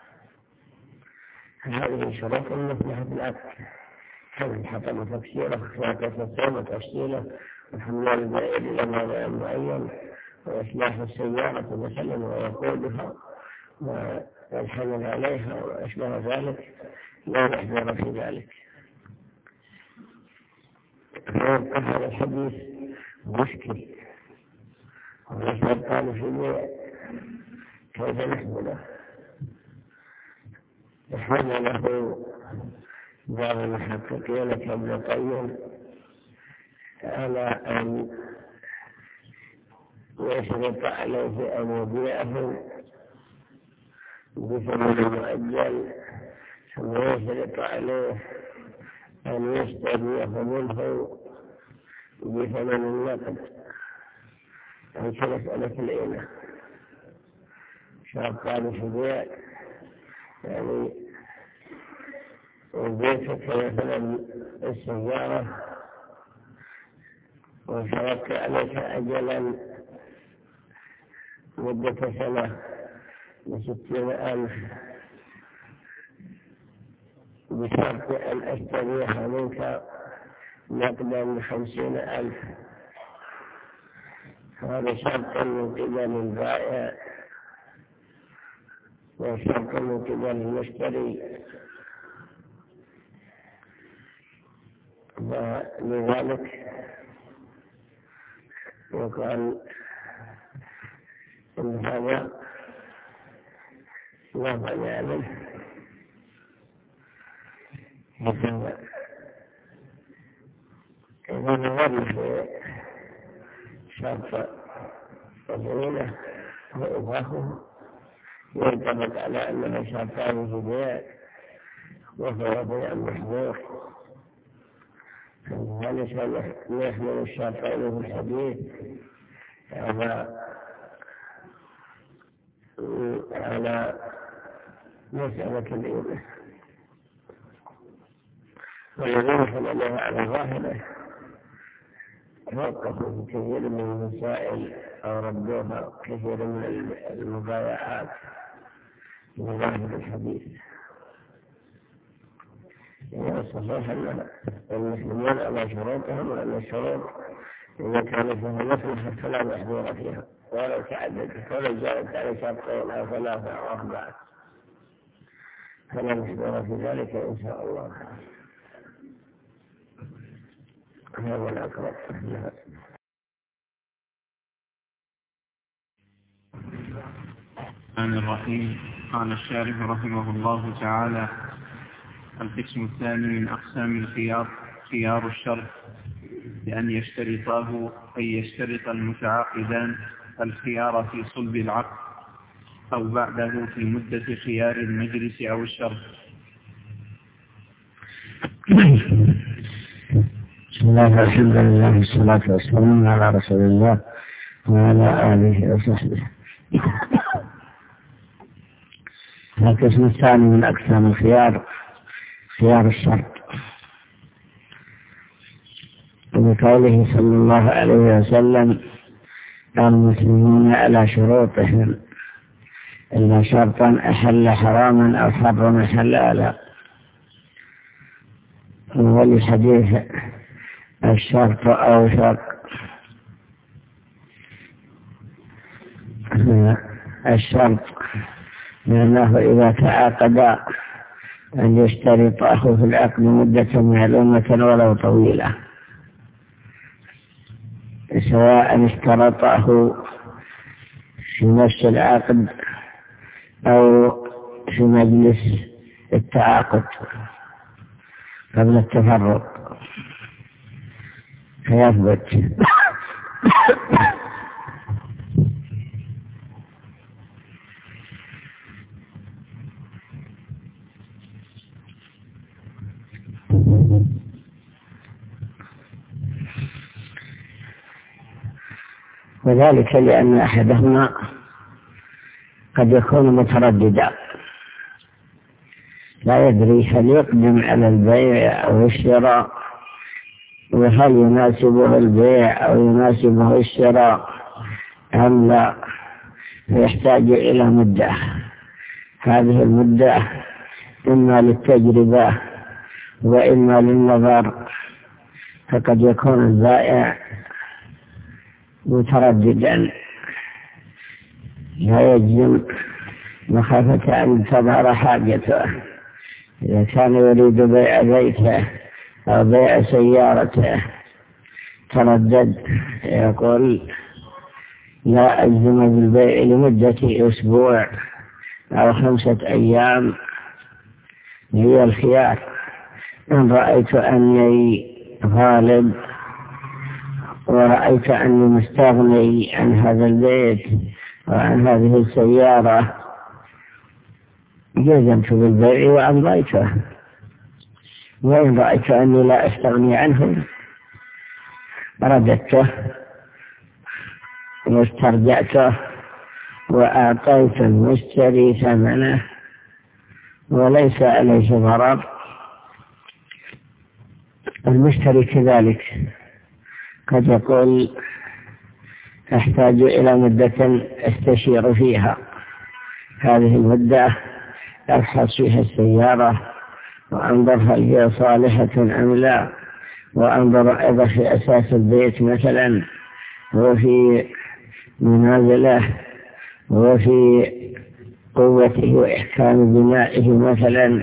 Speaker 2: هذه شروط مصلحة العقد كم حطم تفسيره خلاقة الصوم وتفسيره وحمل البائر إلى موضع معين وإصلاح السيارة مثلا ووقودها والحمل عليها وأشبه ذلك لا محذور في ذلك. فيبقى هذا الحديث مشكل ويشبه في البيع كيف نحمله. حمله بعض المحققين كابن قيم على أن يشرط عليه أن يبيعه بثمن مؤجل ثم يشرط عليه أن يشتريه منه بثمن النقد أو كمسألة العينة. شرطان في البيع يعني وبيتك مثلا السيارة وشرطت عليك أجلا مدة سنة ب60,000 بشرط أن أشتريها منك نقدا ب50,000. هذا شرط من قبل البائع وشرط من قبل المشتري. ولذلك يقال إن هذا لا مانع منه. إذا نظرنا في شرط العينة وإضافه يعتمد على أنه شرطان في البيع وهو بيع محظور. هل يحمل الشرطين في الحديث على مسألة العينة والذين حملوها على ظاهره توقفوا في كثير من المسائل أو ردوها كثير من المبايعات بظاهر الحديث. الصحيح أن المسلمون على شروطهم وأن الشروط إذا كان فيها مصلحة فلا محذور فيها ولو تعددت ولو جاءت على شرطين أو 3 أو 4 فلا محذور في ذلك إن شاء الله. هذا الأقرب.
Speaker 1: الرحمن الرحيم. قال الشارح رحمه الله تعالى: القسم الثاني من أقسام الخيار خيار الشرط، بأن يشترطاه أي يشترط المتعاقدان الخيار في صلب العقد أو بعده في مدة خيار المجلس أو الشرط.
Speaker 2: بسم الله والحمد لله والصلاة والسلام على رسول الله وعلى آله وصحبه. القسم الثاني من أقسام الخيار خيار الشرط، وبقوله صلى الله عليه وسلم: المسلمون على شروطهم إلا شرطا أحل حراما أو حرم حلالا. ولحديث الشرط أوثق. الشرط لأنه إذا تعاقد أن يشترطه في العقد مدة معلومة ولو طويلة، سواء اشترطه في نفس العقد أو في مجلس التعاقد قبل التفرق فيثبت. وذلك لأن أحدهما قد يكون مترددا، لا يدري هل يقدم على البيع أو الشراء، وهل يناسبه البيع أو يناسبه الشراء أم لا، فيحتاج إلى مدة. هذه المدة إما للتجربة وإما للنظر، فقد يكون البائع مترددا لا يجزم مخافة أن تظهر حاجته. إذا كان يريد بيع بيته أو بيع سيارته تردد، يقول: لا أجزم بالبيع لمدة أسبوع أو 5 أيام، هي الخيار. إن رأيت أني غالب ورأيت أني مستغني عن هذا البيت وعن هذه السيارة جزمت بالبيع وأمضيته. وإن رأيت أني لا أستغني عنه رددته واسترجعته وأعطيت المشتري ثمنه وليس عليه ضرر. المشتري كذلك قد يقول: أحتاج إلى مدة أستشير فيها، هذه المدة أفحص فيها السيارة وأنظر هل هي صالحة أم لا، وأنظر أيضا في أساس البيت مثلا، وفي منازله، وفي قوته وإحكام بنائه مثلا،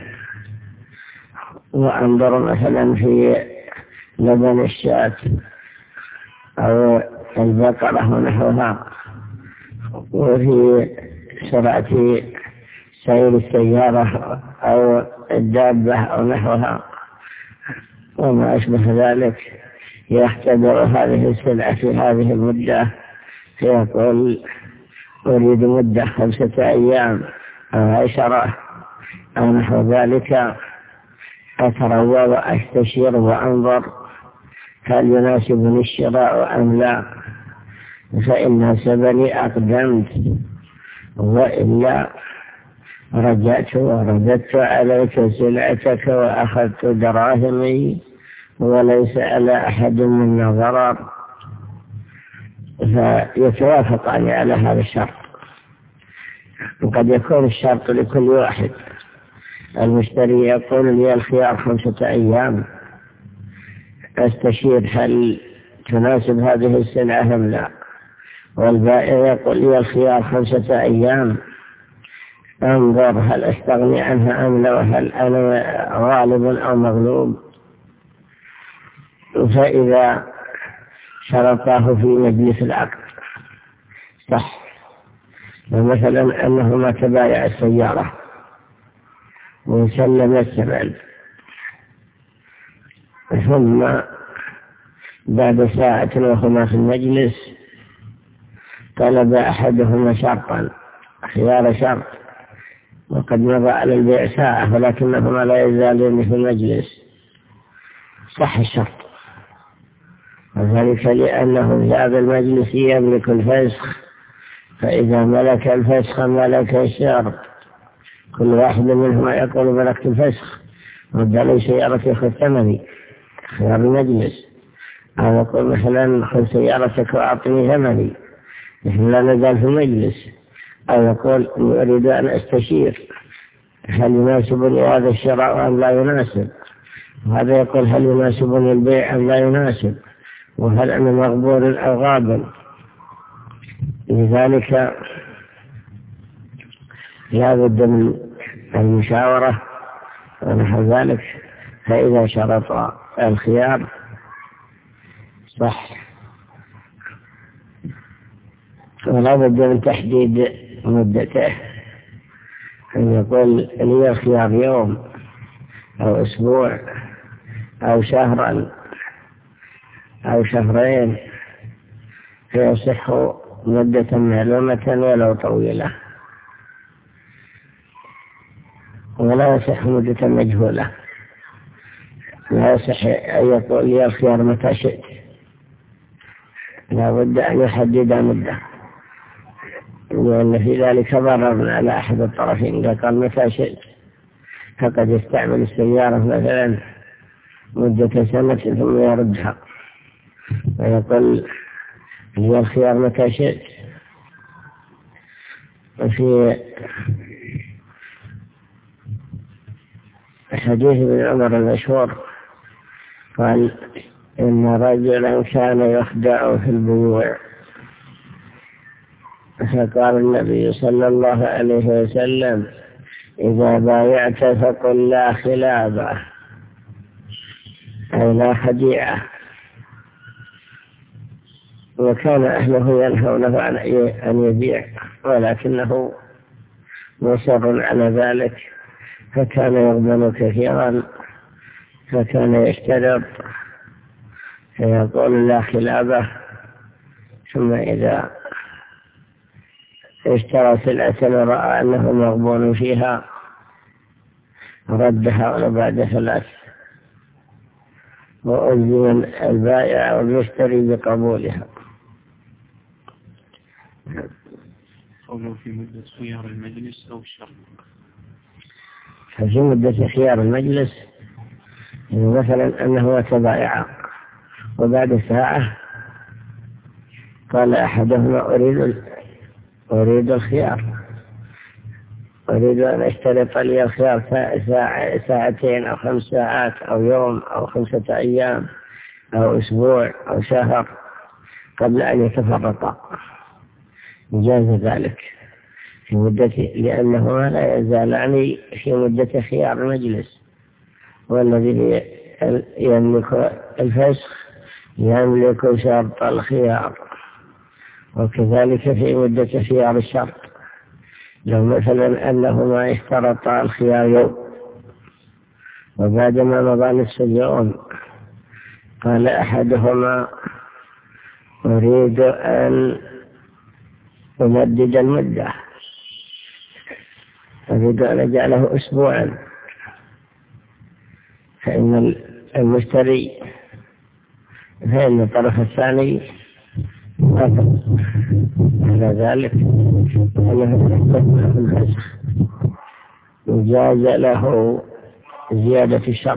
Speaker 2: وأنظر مثلا في لبن الشاة أو البقرة ونحوها، وفي سرعة سير السيارة أو الدابة أو نحوها وما أشبه ذلك. يختبر هذه السلعة في هذه المدة، فيقول: أريد مدة 5 أيام أو 10 أو نحو ذلك، أتروى وأستشير وأنظر هل يناسبني الشراء أم لا، فإن ناسبني أقدمت، وإلا رجعت ورددت عليك سلعتك وأخذت دراهمي وليس على أحد منا ضرر. فيتوافقان على هذا الشرط. وقد يكون الشرط لكل واحد. المشتري يقول: لي الخيار 5 أيام أستشير هل تناسب هذه السلعة أم لا، والبائع يقول: لي الخيار 5 أيام أنظر هل أستغني عنها أم لا، وهل أنا غالب أو مغلوب. فإذا شرطاه في مجلس العقد صح، فمثلا أنهما تبايع السيارة وسلم الثمن، ثم بعد ساعة وهما في المجلس طلب أحدهما شرطا خيار شرط، وقد مضى على البيع ساعة ولكنهما لا يزالون في المجلس، صح الشرط، وذلك لأنه ذهب المجلس يملك الفسخ، فإذا ملك الفسخ ملك الشرط، كل واحد منهما يقول ملكت الفسخ رد لي سيارتي خذ ثمني خيار المجلس، أو يقول مثلا خذ سيارتك وأعطني ثمني، نحن لا نزال في المجلس، أو يقول أريد أن أستشير هل يناسبني هذا الشراء أم لا يناسب، وهذا يقول هل يناسبني البيع أم لا يناسب، وهل أنا مغبور أو غابر. لذلك لا بد من المشاورة ونحو ذلك، فإذا شرط الخيار صح، ولا بد من تحديد مدته، أن يقول لي الخيار يوم أو أسبوع أو شهرا أو شهرين، فيصح مدة معلومة ولو طويلة، ولا يصح مدة مجهولة، لا يصح أن يقول لي الخيار متى شئت، لا بد أن يحدد مدة، لأن في ذلك ضرر على أحد الطرفين، إذا قال متى شئت فقد يستعمل السيارة مثلا مدة سنة ثم يردها ويقول لي الخيار متى شئت. وفي حديث ابن عمر المشهور قال إن رجلا كان يخدع في البيوع، فقال النبي صلى الله عليه وسلم إذا بايعت فقل لا خلابة، أي لا خديعة. وكان أهله ينهونه عن أن يبيع، ولكنه مصر على ذلك، فكان يغبن كثيرا، فكان يشترط فيقول لا خلابة، ثم إذا اشترى سلعة ورأى أنه مغبون فيها ردها ولو بعد 3، وألزم البائع والمشتري بقبولها.
Speaker 1: قوله في مدة خيار المجلس أو الشرط.
Speaker 2: ففي مدة خيار المجلس مثلا أنه تبايع، وبعد ساعة قال أحدهما أريد الخيار، أريد أن أشترط لي الخيار ساعتين أو 5 ساعات أو يوم أو 5 أيام أو أسبوع أو شهر قبل أن يتفرقا، جاز ذلك في مدة، لأنهما لا يزالان في مدة خيار المجلس، والذي يملك الفسخ يملك شرط الخيار، وكذلك في مدة خيار الشرط، لو مثلا أنهما اشترطا الخيار يوم، وبعدما مضى نصف اليوم قال أحدهما أريد أن أمدد المدة، أريد أن أجعله أسبوعا، فإن المشتري فإن الطرف الثاني على ذلك أنه الفسخ وجاز له زيادة الشرط.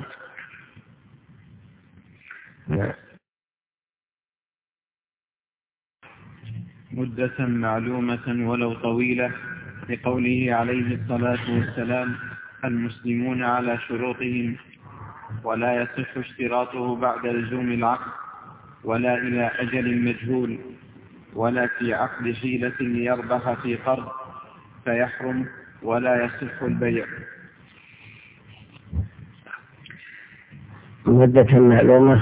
Speaker 1: مدة معلومة ولو طويلة، لقوله عليه الصلاة والسلام المسلمون على شروطهم، ولا يصح اشتراطه بعد لزوم العقد ولا إلى أجل مجهول، ولا في عقد حيلة ليربح في قرض فيحرم، ولا يصح البيع.
Speaker 2: مدة معلومة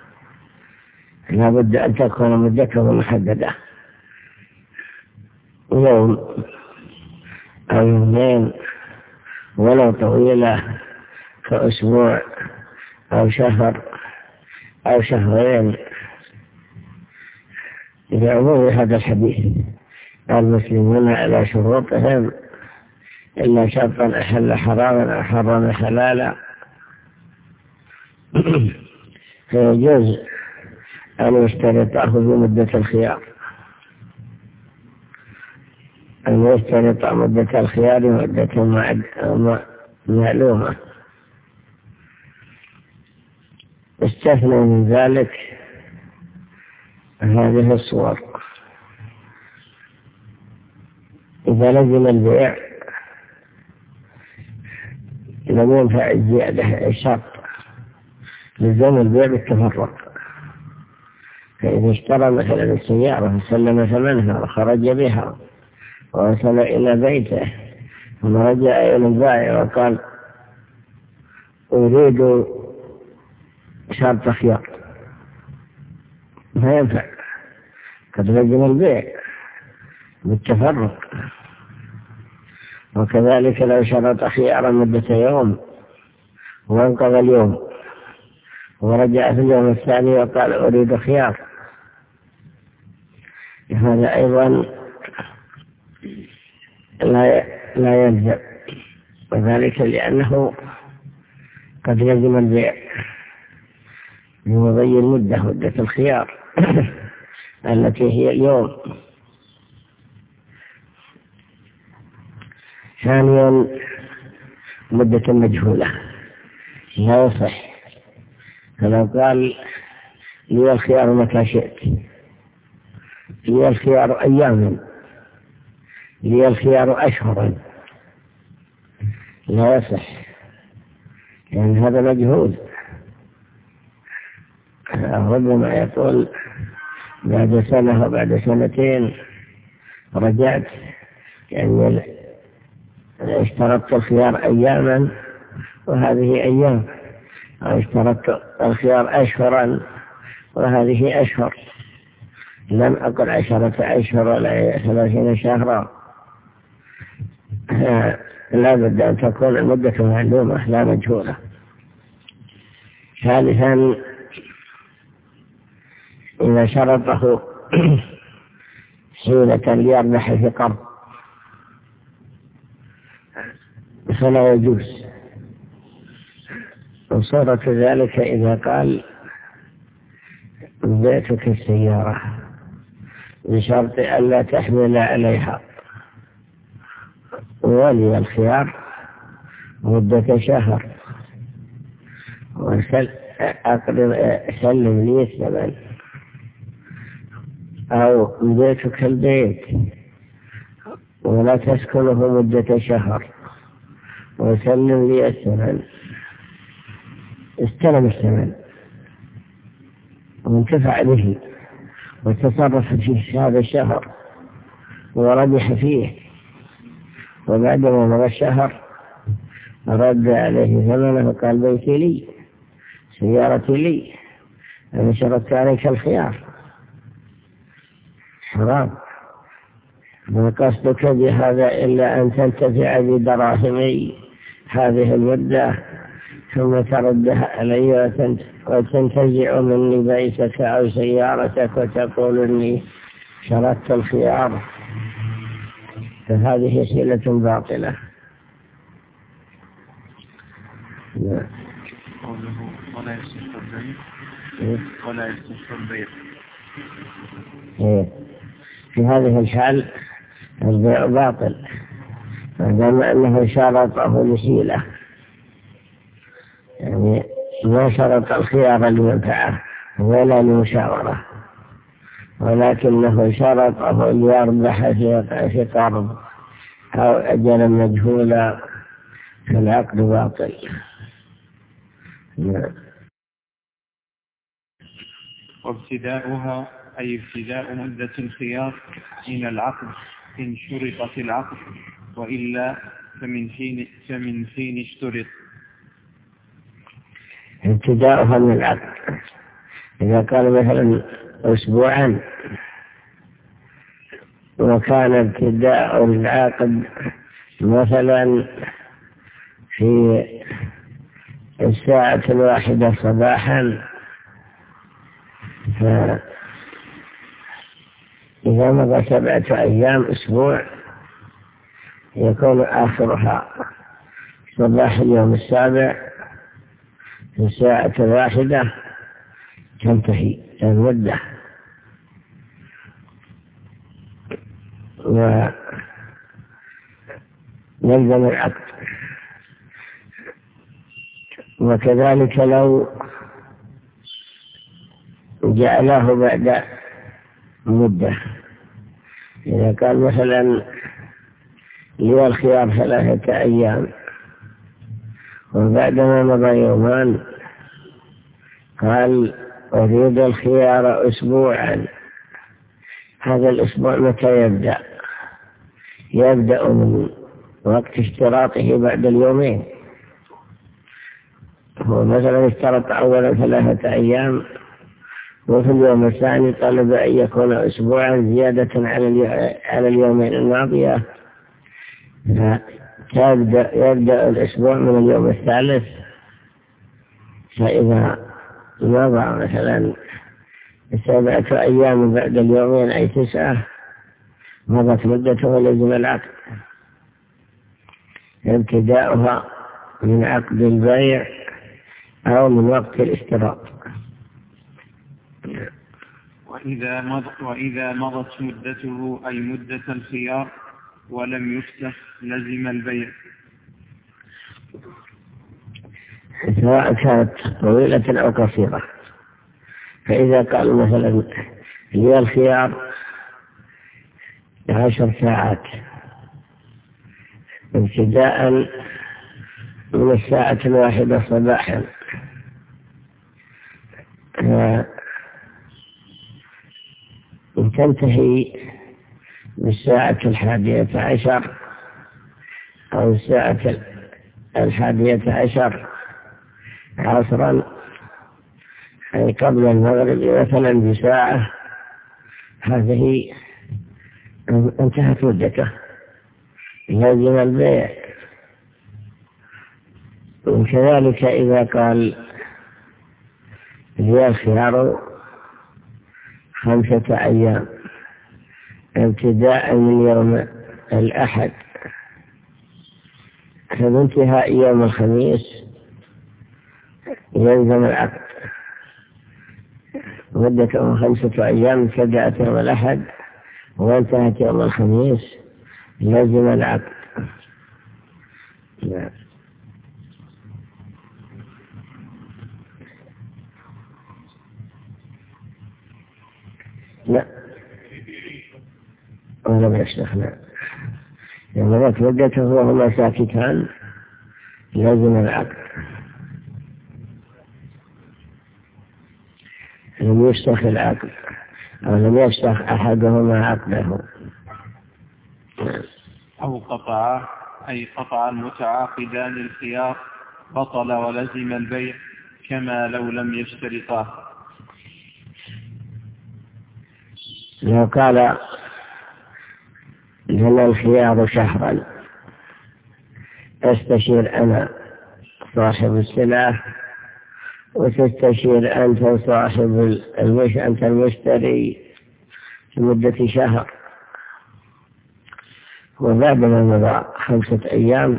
Speaker 2: لا بد أن تكون مدته محددة، يوم أو يومين ولو طويلة كأسبوع أو شهر أو شهرين، لعموم هذا الحديث المسلمون على شروطهم إلا شرطا أحل حراما أو حرم حلالا. فيجوز أن يشترطه بمدة الخيار، أن يشترط مدة الخيار مدة معلومة. استثنى من ذلك هذه الصور: إذا لزم البيع لم ينفع الزيادة الشرط، لزم البيع بالتفرق. فإذا اشترى مثلا السيارة فسلم ثمنها وخرج بها ووصل إلى بيته ثم رجع إلى البائع وقال أريد شرط خيار، ما ينفع، قد لزم البيع بالتفرق. وكذلك لو شرط خيارا مدة يوم وانقضى اليوم ورجع في اليوم الثاني وقال أريد خيار، هذا أيضا لا يلزم، وذلك لأنه قد يلزم البيع بمضي مدة الخيار التي هي اليوم. ثانيا مدة مجهولة لا يصح، فلو قال لي الخيار متى شئت، لي الخيار أياما، لي الخيار أشهرا، لا يصح، لأن هذا مجهول. ربما يقول بعد سنة وبعد سنتين رجعت، يعني اشترطت الخيار أياما وهذه أيام، أو اشترطت الخيار أشهرا وهذه أشهر، لم أقل 10 أشهر ولا 30 شهرا. لا بد أن تكون المدة معلومة لا مجهولة. ثالثا إذا شرطه حيلة ليربح في قرض فلا يجوز. وصورة ذلك إذا قال بعتك السيارة بشرط ألا تحمل عليها ولي الخيار مدة شهر سلم لي الثمن، أو بيتك البيت ولا تسكنه مدة شهر وسلم لي الثمن، استلم الثمن وانتفع به وتصرف فيه هذا الشهر وربح فيه، وبعدما مضى الشهر رد عليه ثمنه وقال بيتي لي، سيارتي لي، أنا شرطت عليك الخيار، حرام. ما قصدك بهذا إلا أن تنتفع بدراهمي هذه المدة ثم تردها علي وتنتزع مني بيتك أو سيارتك وتقول إني شرطت الخيار، فهذه حيلة باطلة.
Speaker 1: قوله ولا يصح البيع ولا يصح البيع،
Speaker 2: في هذه الحال البيع باطل ما أنه شرطه لحيلة، يعني ما شرط الخيار لمنفعة ولا لمشاورة، ولكنه شرطه ليربح في قرض أو أجلا مجهولا، فالعقد باطل.
Speaker 1: وابتداؤها أي ابتداء مدة الخيار من العقد إن شرط في العقد، وإلا فمن حين اشترط.
Speaker 2: ابتداؤها من العقد، إذا قال مثلا أسبوعا وكان ابتداء العقد مثلا في 1:00 صباحا، فإذا مضى 7 أيام أسبوع يكون آخرها صباح اليوم 7 في 1:00 تنتهي المدة، ويلزم العقد. وكذلك لو جعله بعد مدة، إذا كان مثلا لي الخيار 3 أيام وبعدما مضى يومان قال أريد الخيار أسبوعا، هذا الأسبوع متى يبدأ؟ يبدأ من وقت اشتراطه بعد اليومين. هو مثلا اشترط أولا 3 أيام، وفي اليوم الثاني طلب أن يكون أسبوعا زيادة على اليومين الماضية، يبدأ الأسبوع من اليوم الثالث. فإذا مضى مثلا 7 أيام بعد اليومين أي 9، مضت مدته ولزم العقد، ابتداؤها من عقد البيع أو من وقت الاشتراط.
Speaker 1: وإذا مضت مدته أي مدة الخيار ولم يفسخ لزم البيع،
Speaker 2: سواء كانت طويلة أو قصيرة. فإذا قال مثلا لي الخيار 10 ساعات ابتداء من 1:00 صباحا، تنتهي 11:00 أو 11:00 عصرا، أي قبل المغرب مثلا بساعة، هذه انتهت مدته، لازم البيع. وكذلك إذا قال لي الخيار 5 أيام ابتداء من يوم الأحد، فبانتهاء يوم الخميس يلزم العقد. مدته 5 أيام ابتدأت يوم الأحد وانتهت يوم الخميس، لازم العقد. لا، ولم يشتخ. لا، لما مدته وهما ساكتان لازم العقد. لم يشتخ العقد أو لم يشتخ أحدهما عقده.
Speaker 1: أو قطع، أي قطع المتعاقدان الخيار بطل ولزم البيع كما لو لم يشترطاه.
Speaker 2: لو قال لنا الخيار شهرا، استشير أنا صاحب السلعة وتستشير أنت صاحب أنت المشتري في مدة شهر، وبعد ما مضى 5 أيام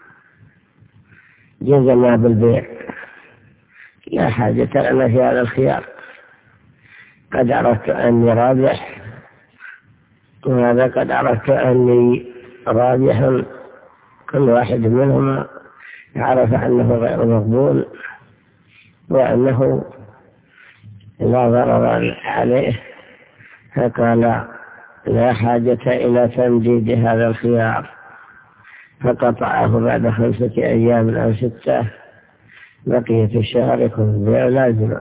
Speaker 2: جزمنا بالبيع، لا حاجة لنا في هذا الخيار، قد عرفت أني رابح وهذا قد عرفت أني رابح، كل واحد منهما عرف أنه غير مقبول وأنه لا ضرر عليه، فقال لا حاجة إلى تمديد هذا الخيار، فقطعه بعد 5 أيام أو 6، بقية الشهر يكون البيع لازما.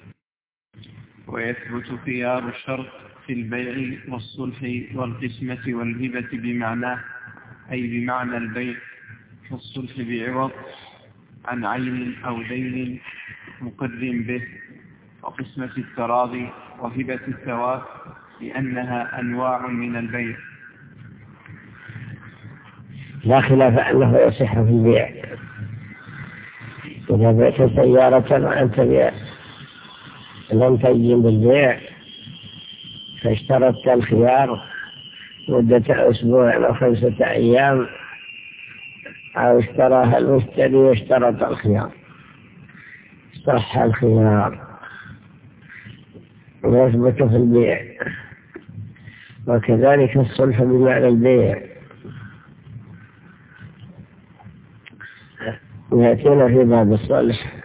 Speaker 1: ويثبت خيار الشرط في البيع والصلح والقسمة والهبة بمعناه، أي بمعنى البيع، كالصلح بعوض عن عين أو دين مقر به، وقسمة التراضي وهبة الثواب لأنها أنواع من البيع.
Speaker 2: لا خلاف أنه يصح في البيع. إذا بعت سيارة وأنت لم تجزم بالبيع فاشترطت الخيار مدة أسبوع أو 5 أيام، أو اشتراها المشتري واشترط الخيار، صح الخيار ويثبت في البيع. وكذلك الصلح بمعنى البيع. يأتينا في باب الصلح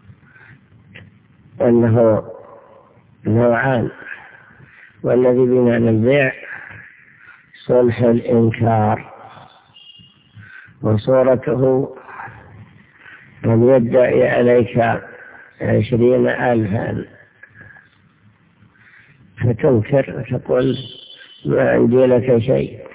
Speaker 2: أنه نوعان، والذي بمعنى البيع صلح الإنكار، وصورته من يدعي عليك 20,000 فتنكر وتقول ما عندي لك شيء،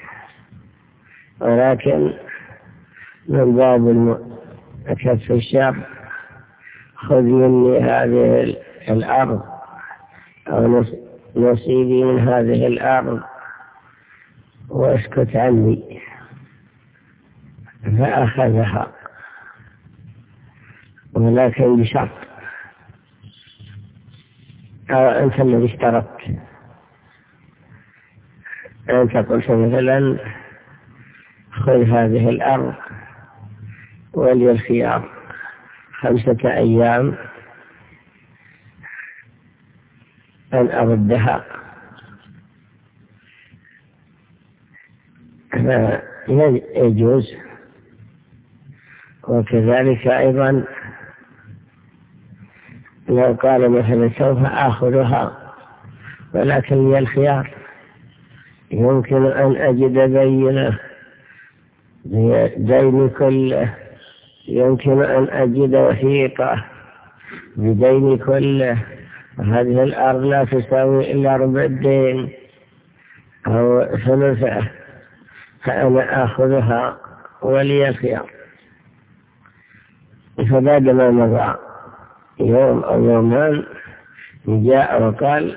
Speaker 2: ولكن من باب كف الشر خذ مني هذه الأرض أو نصيبي من هذه الأرض واسكت عني، فأخذها، ولكن بشرط. أو أنت الذي اشترطت، أنت قلت مثلا خذ هذه الأرض ولي الخيار 5 أيام أن أردها، يجوز. وكذلك أيضا لو قال مثلا سوف أخذها ولكن لي الخيار، يمكن أن أجد بينة بدين كله، يمكن أن أجد وثيقة بدين كله، هذه الأرض لا تساوي إلا ربع الدين أو ثلثه، فأنا أخذها ولي الخيار. فبعدما مضى يوم أو يومان جاء وقال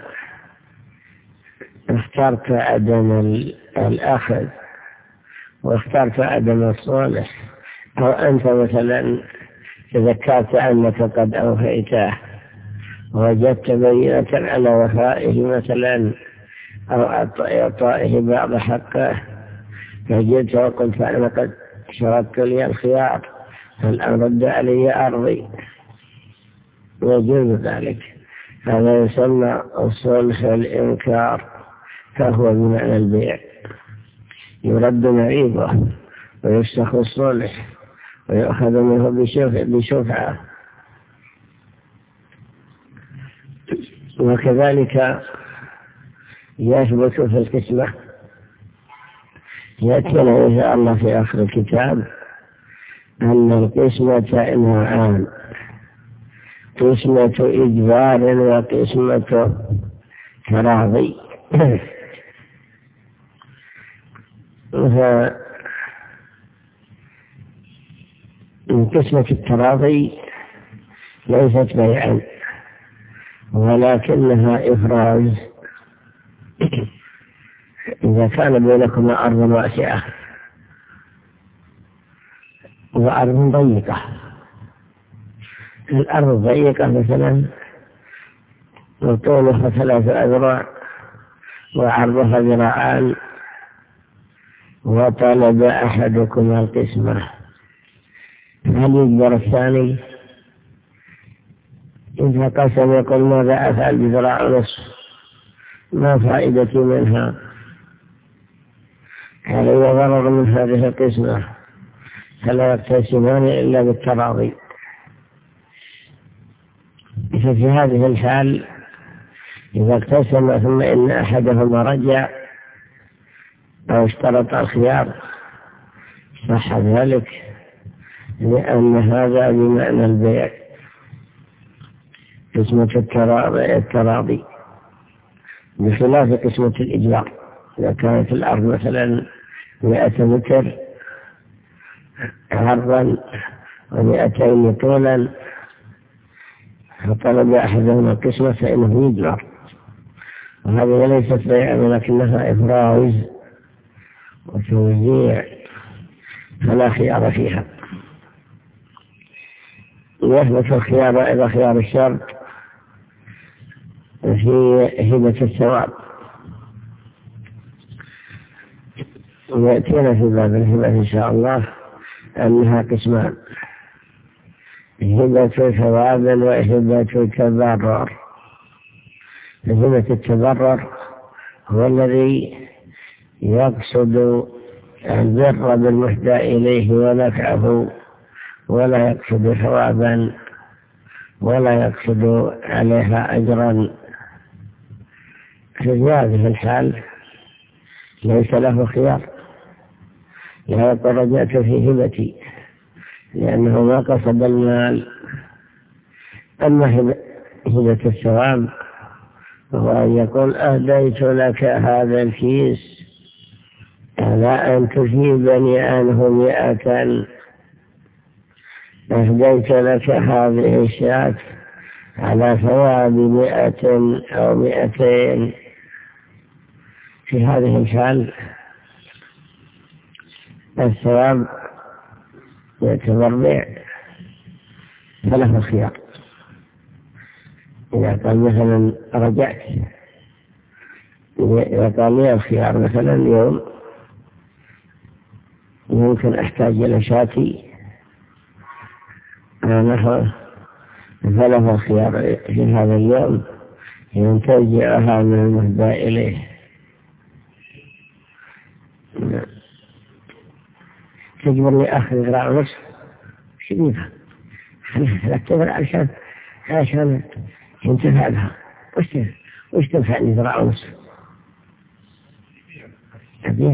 Speaker 2: اخترت عدم الأخذ واخترت عدم الصالح، أو أنت مثلا تذكرت أنك قد أوفيته ووجدت بينة على وفائه مثلا أو إعطائه بعض حقه، فجئت وقلت أنا قد شرطت لي الخيار هل أرد علي أرضي، يجوز ذلك. هذا يسمى الصلح الإنكار، فهو بمعنى البيع، يرد معيبه ويفسخ الصلح ويأخذ منه بشفعة. وكذلك يثبت في القسمة، يأتينا إن شاء الله في آخر الكتاب أن القسمة نوعان: قسمة إجبار وقسمة تراضي. قسمة التراضي ليست بيعا ولكنها إفراز. إذا كان بينكما أرض واسعة وأرض ضيقة، الأرض ضيقة مثلا وطولها 3 أذرع وعرضها 2 ذراعان، وطلب أحدكم القسمة، هل يجبر الثاني؟ إذا قسم يقول ماذا أفعل ب2.5 ذراع؟ ما فائدتي منها؟ علي ضرر من هذه القسمة، فلا يقتسمان إلا بالتراضي. ففي هذه الحال إذا اقتسم ثم إن أحدهما رجع أو اشترط الخيار صح ذلك، لأن هذا بمعنى البيع، قسمة التراضي، بخلاف قسمة الإجبار. إذا كانت الأرض مثلا 100 متر عرضا و200 طولا فطلب أحدهما القسمة فإنه يجبر، وهذه ليست بيع ولكنها إفراز وتوزيع فلا خيار فيها. يثبت الخيار إلى خيار الشرط في هبة الثواب، ويأتينا في باب الهبة إن شاء الله أنها قسمان: هبة ثواب وهبة تبرر. هبة التبرر هو الذي يقصد البر بالمهدى إليه ونفعه، ولا يقصد ثوابا ولا يقصد عليها أجرا. في هذه الحال ليس له خيار، لا يقول رجعت في هبتي، لأنه ما قصد المال. أما هبة الثواب وهو أن يقول أهديت لك هذا الكيس على أن تجيبني عنه 100، أهديت لك هذه الشاة على ثواب 100 أو 200. في هذه الحال الثواب يعتبر بيع فله الخيار. إذا قال مثلا رجعت، إذا قال لي الخيار مثلا اليوم يمكن أحتاج إلى شاتي، فله الخيار في هذا اليوم أن ترجعها من المهدى إليه. تجبر لي آخر ذراع ونصف شديدة، لا تذرع عشان ينتفع بها. وش تنفعني ذراع ونصف؟ أبيه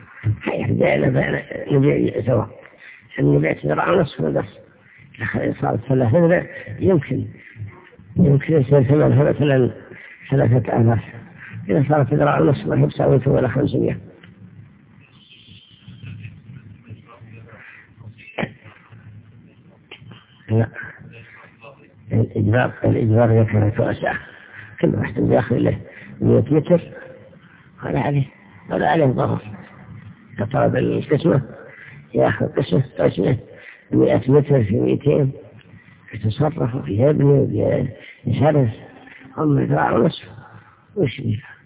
Speaker 2: نبيع سوا، نبيع ذراع ونصف بس. صارت 3 ذراع يمكن يصير ثمنها مثلا 3000. إذا صارت ذراع ونصف ما هي بساويته ولا 500. لا، الإجبار يكره توسع. كل واحد يأخذ له 100 متر ولا عليه ضرر. كطلب القسمة يأخذ قسمة 100 متر في 200، يتصرف في يبني ويشرف. هم ذراع ونصف وش بيها.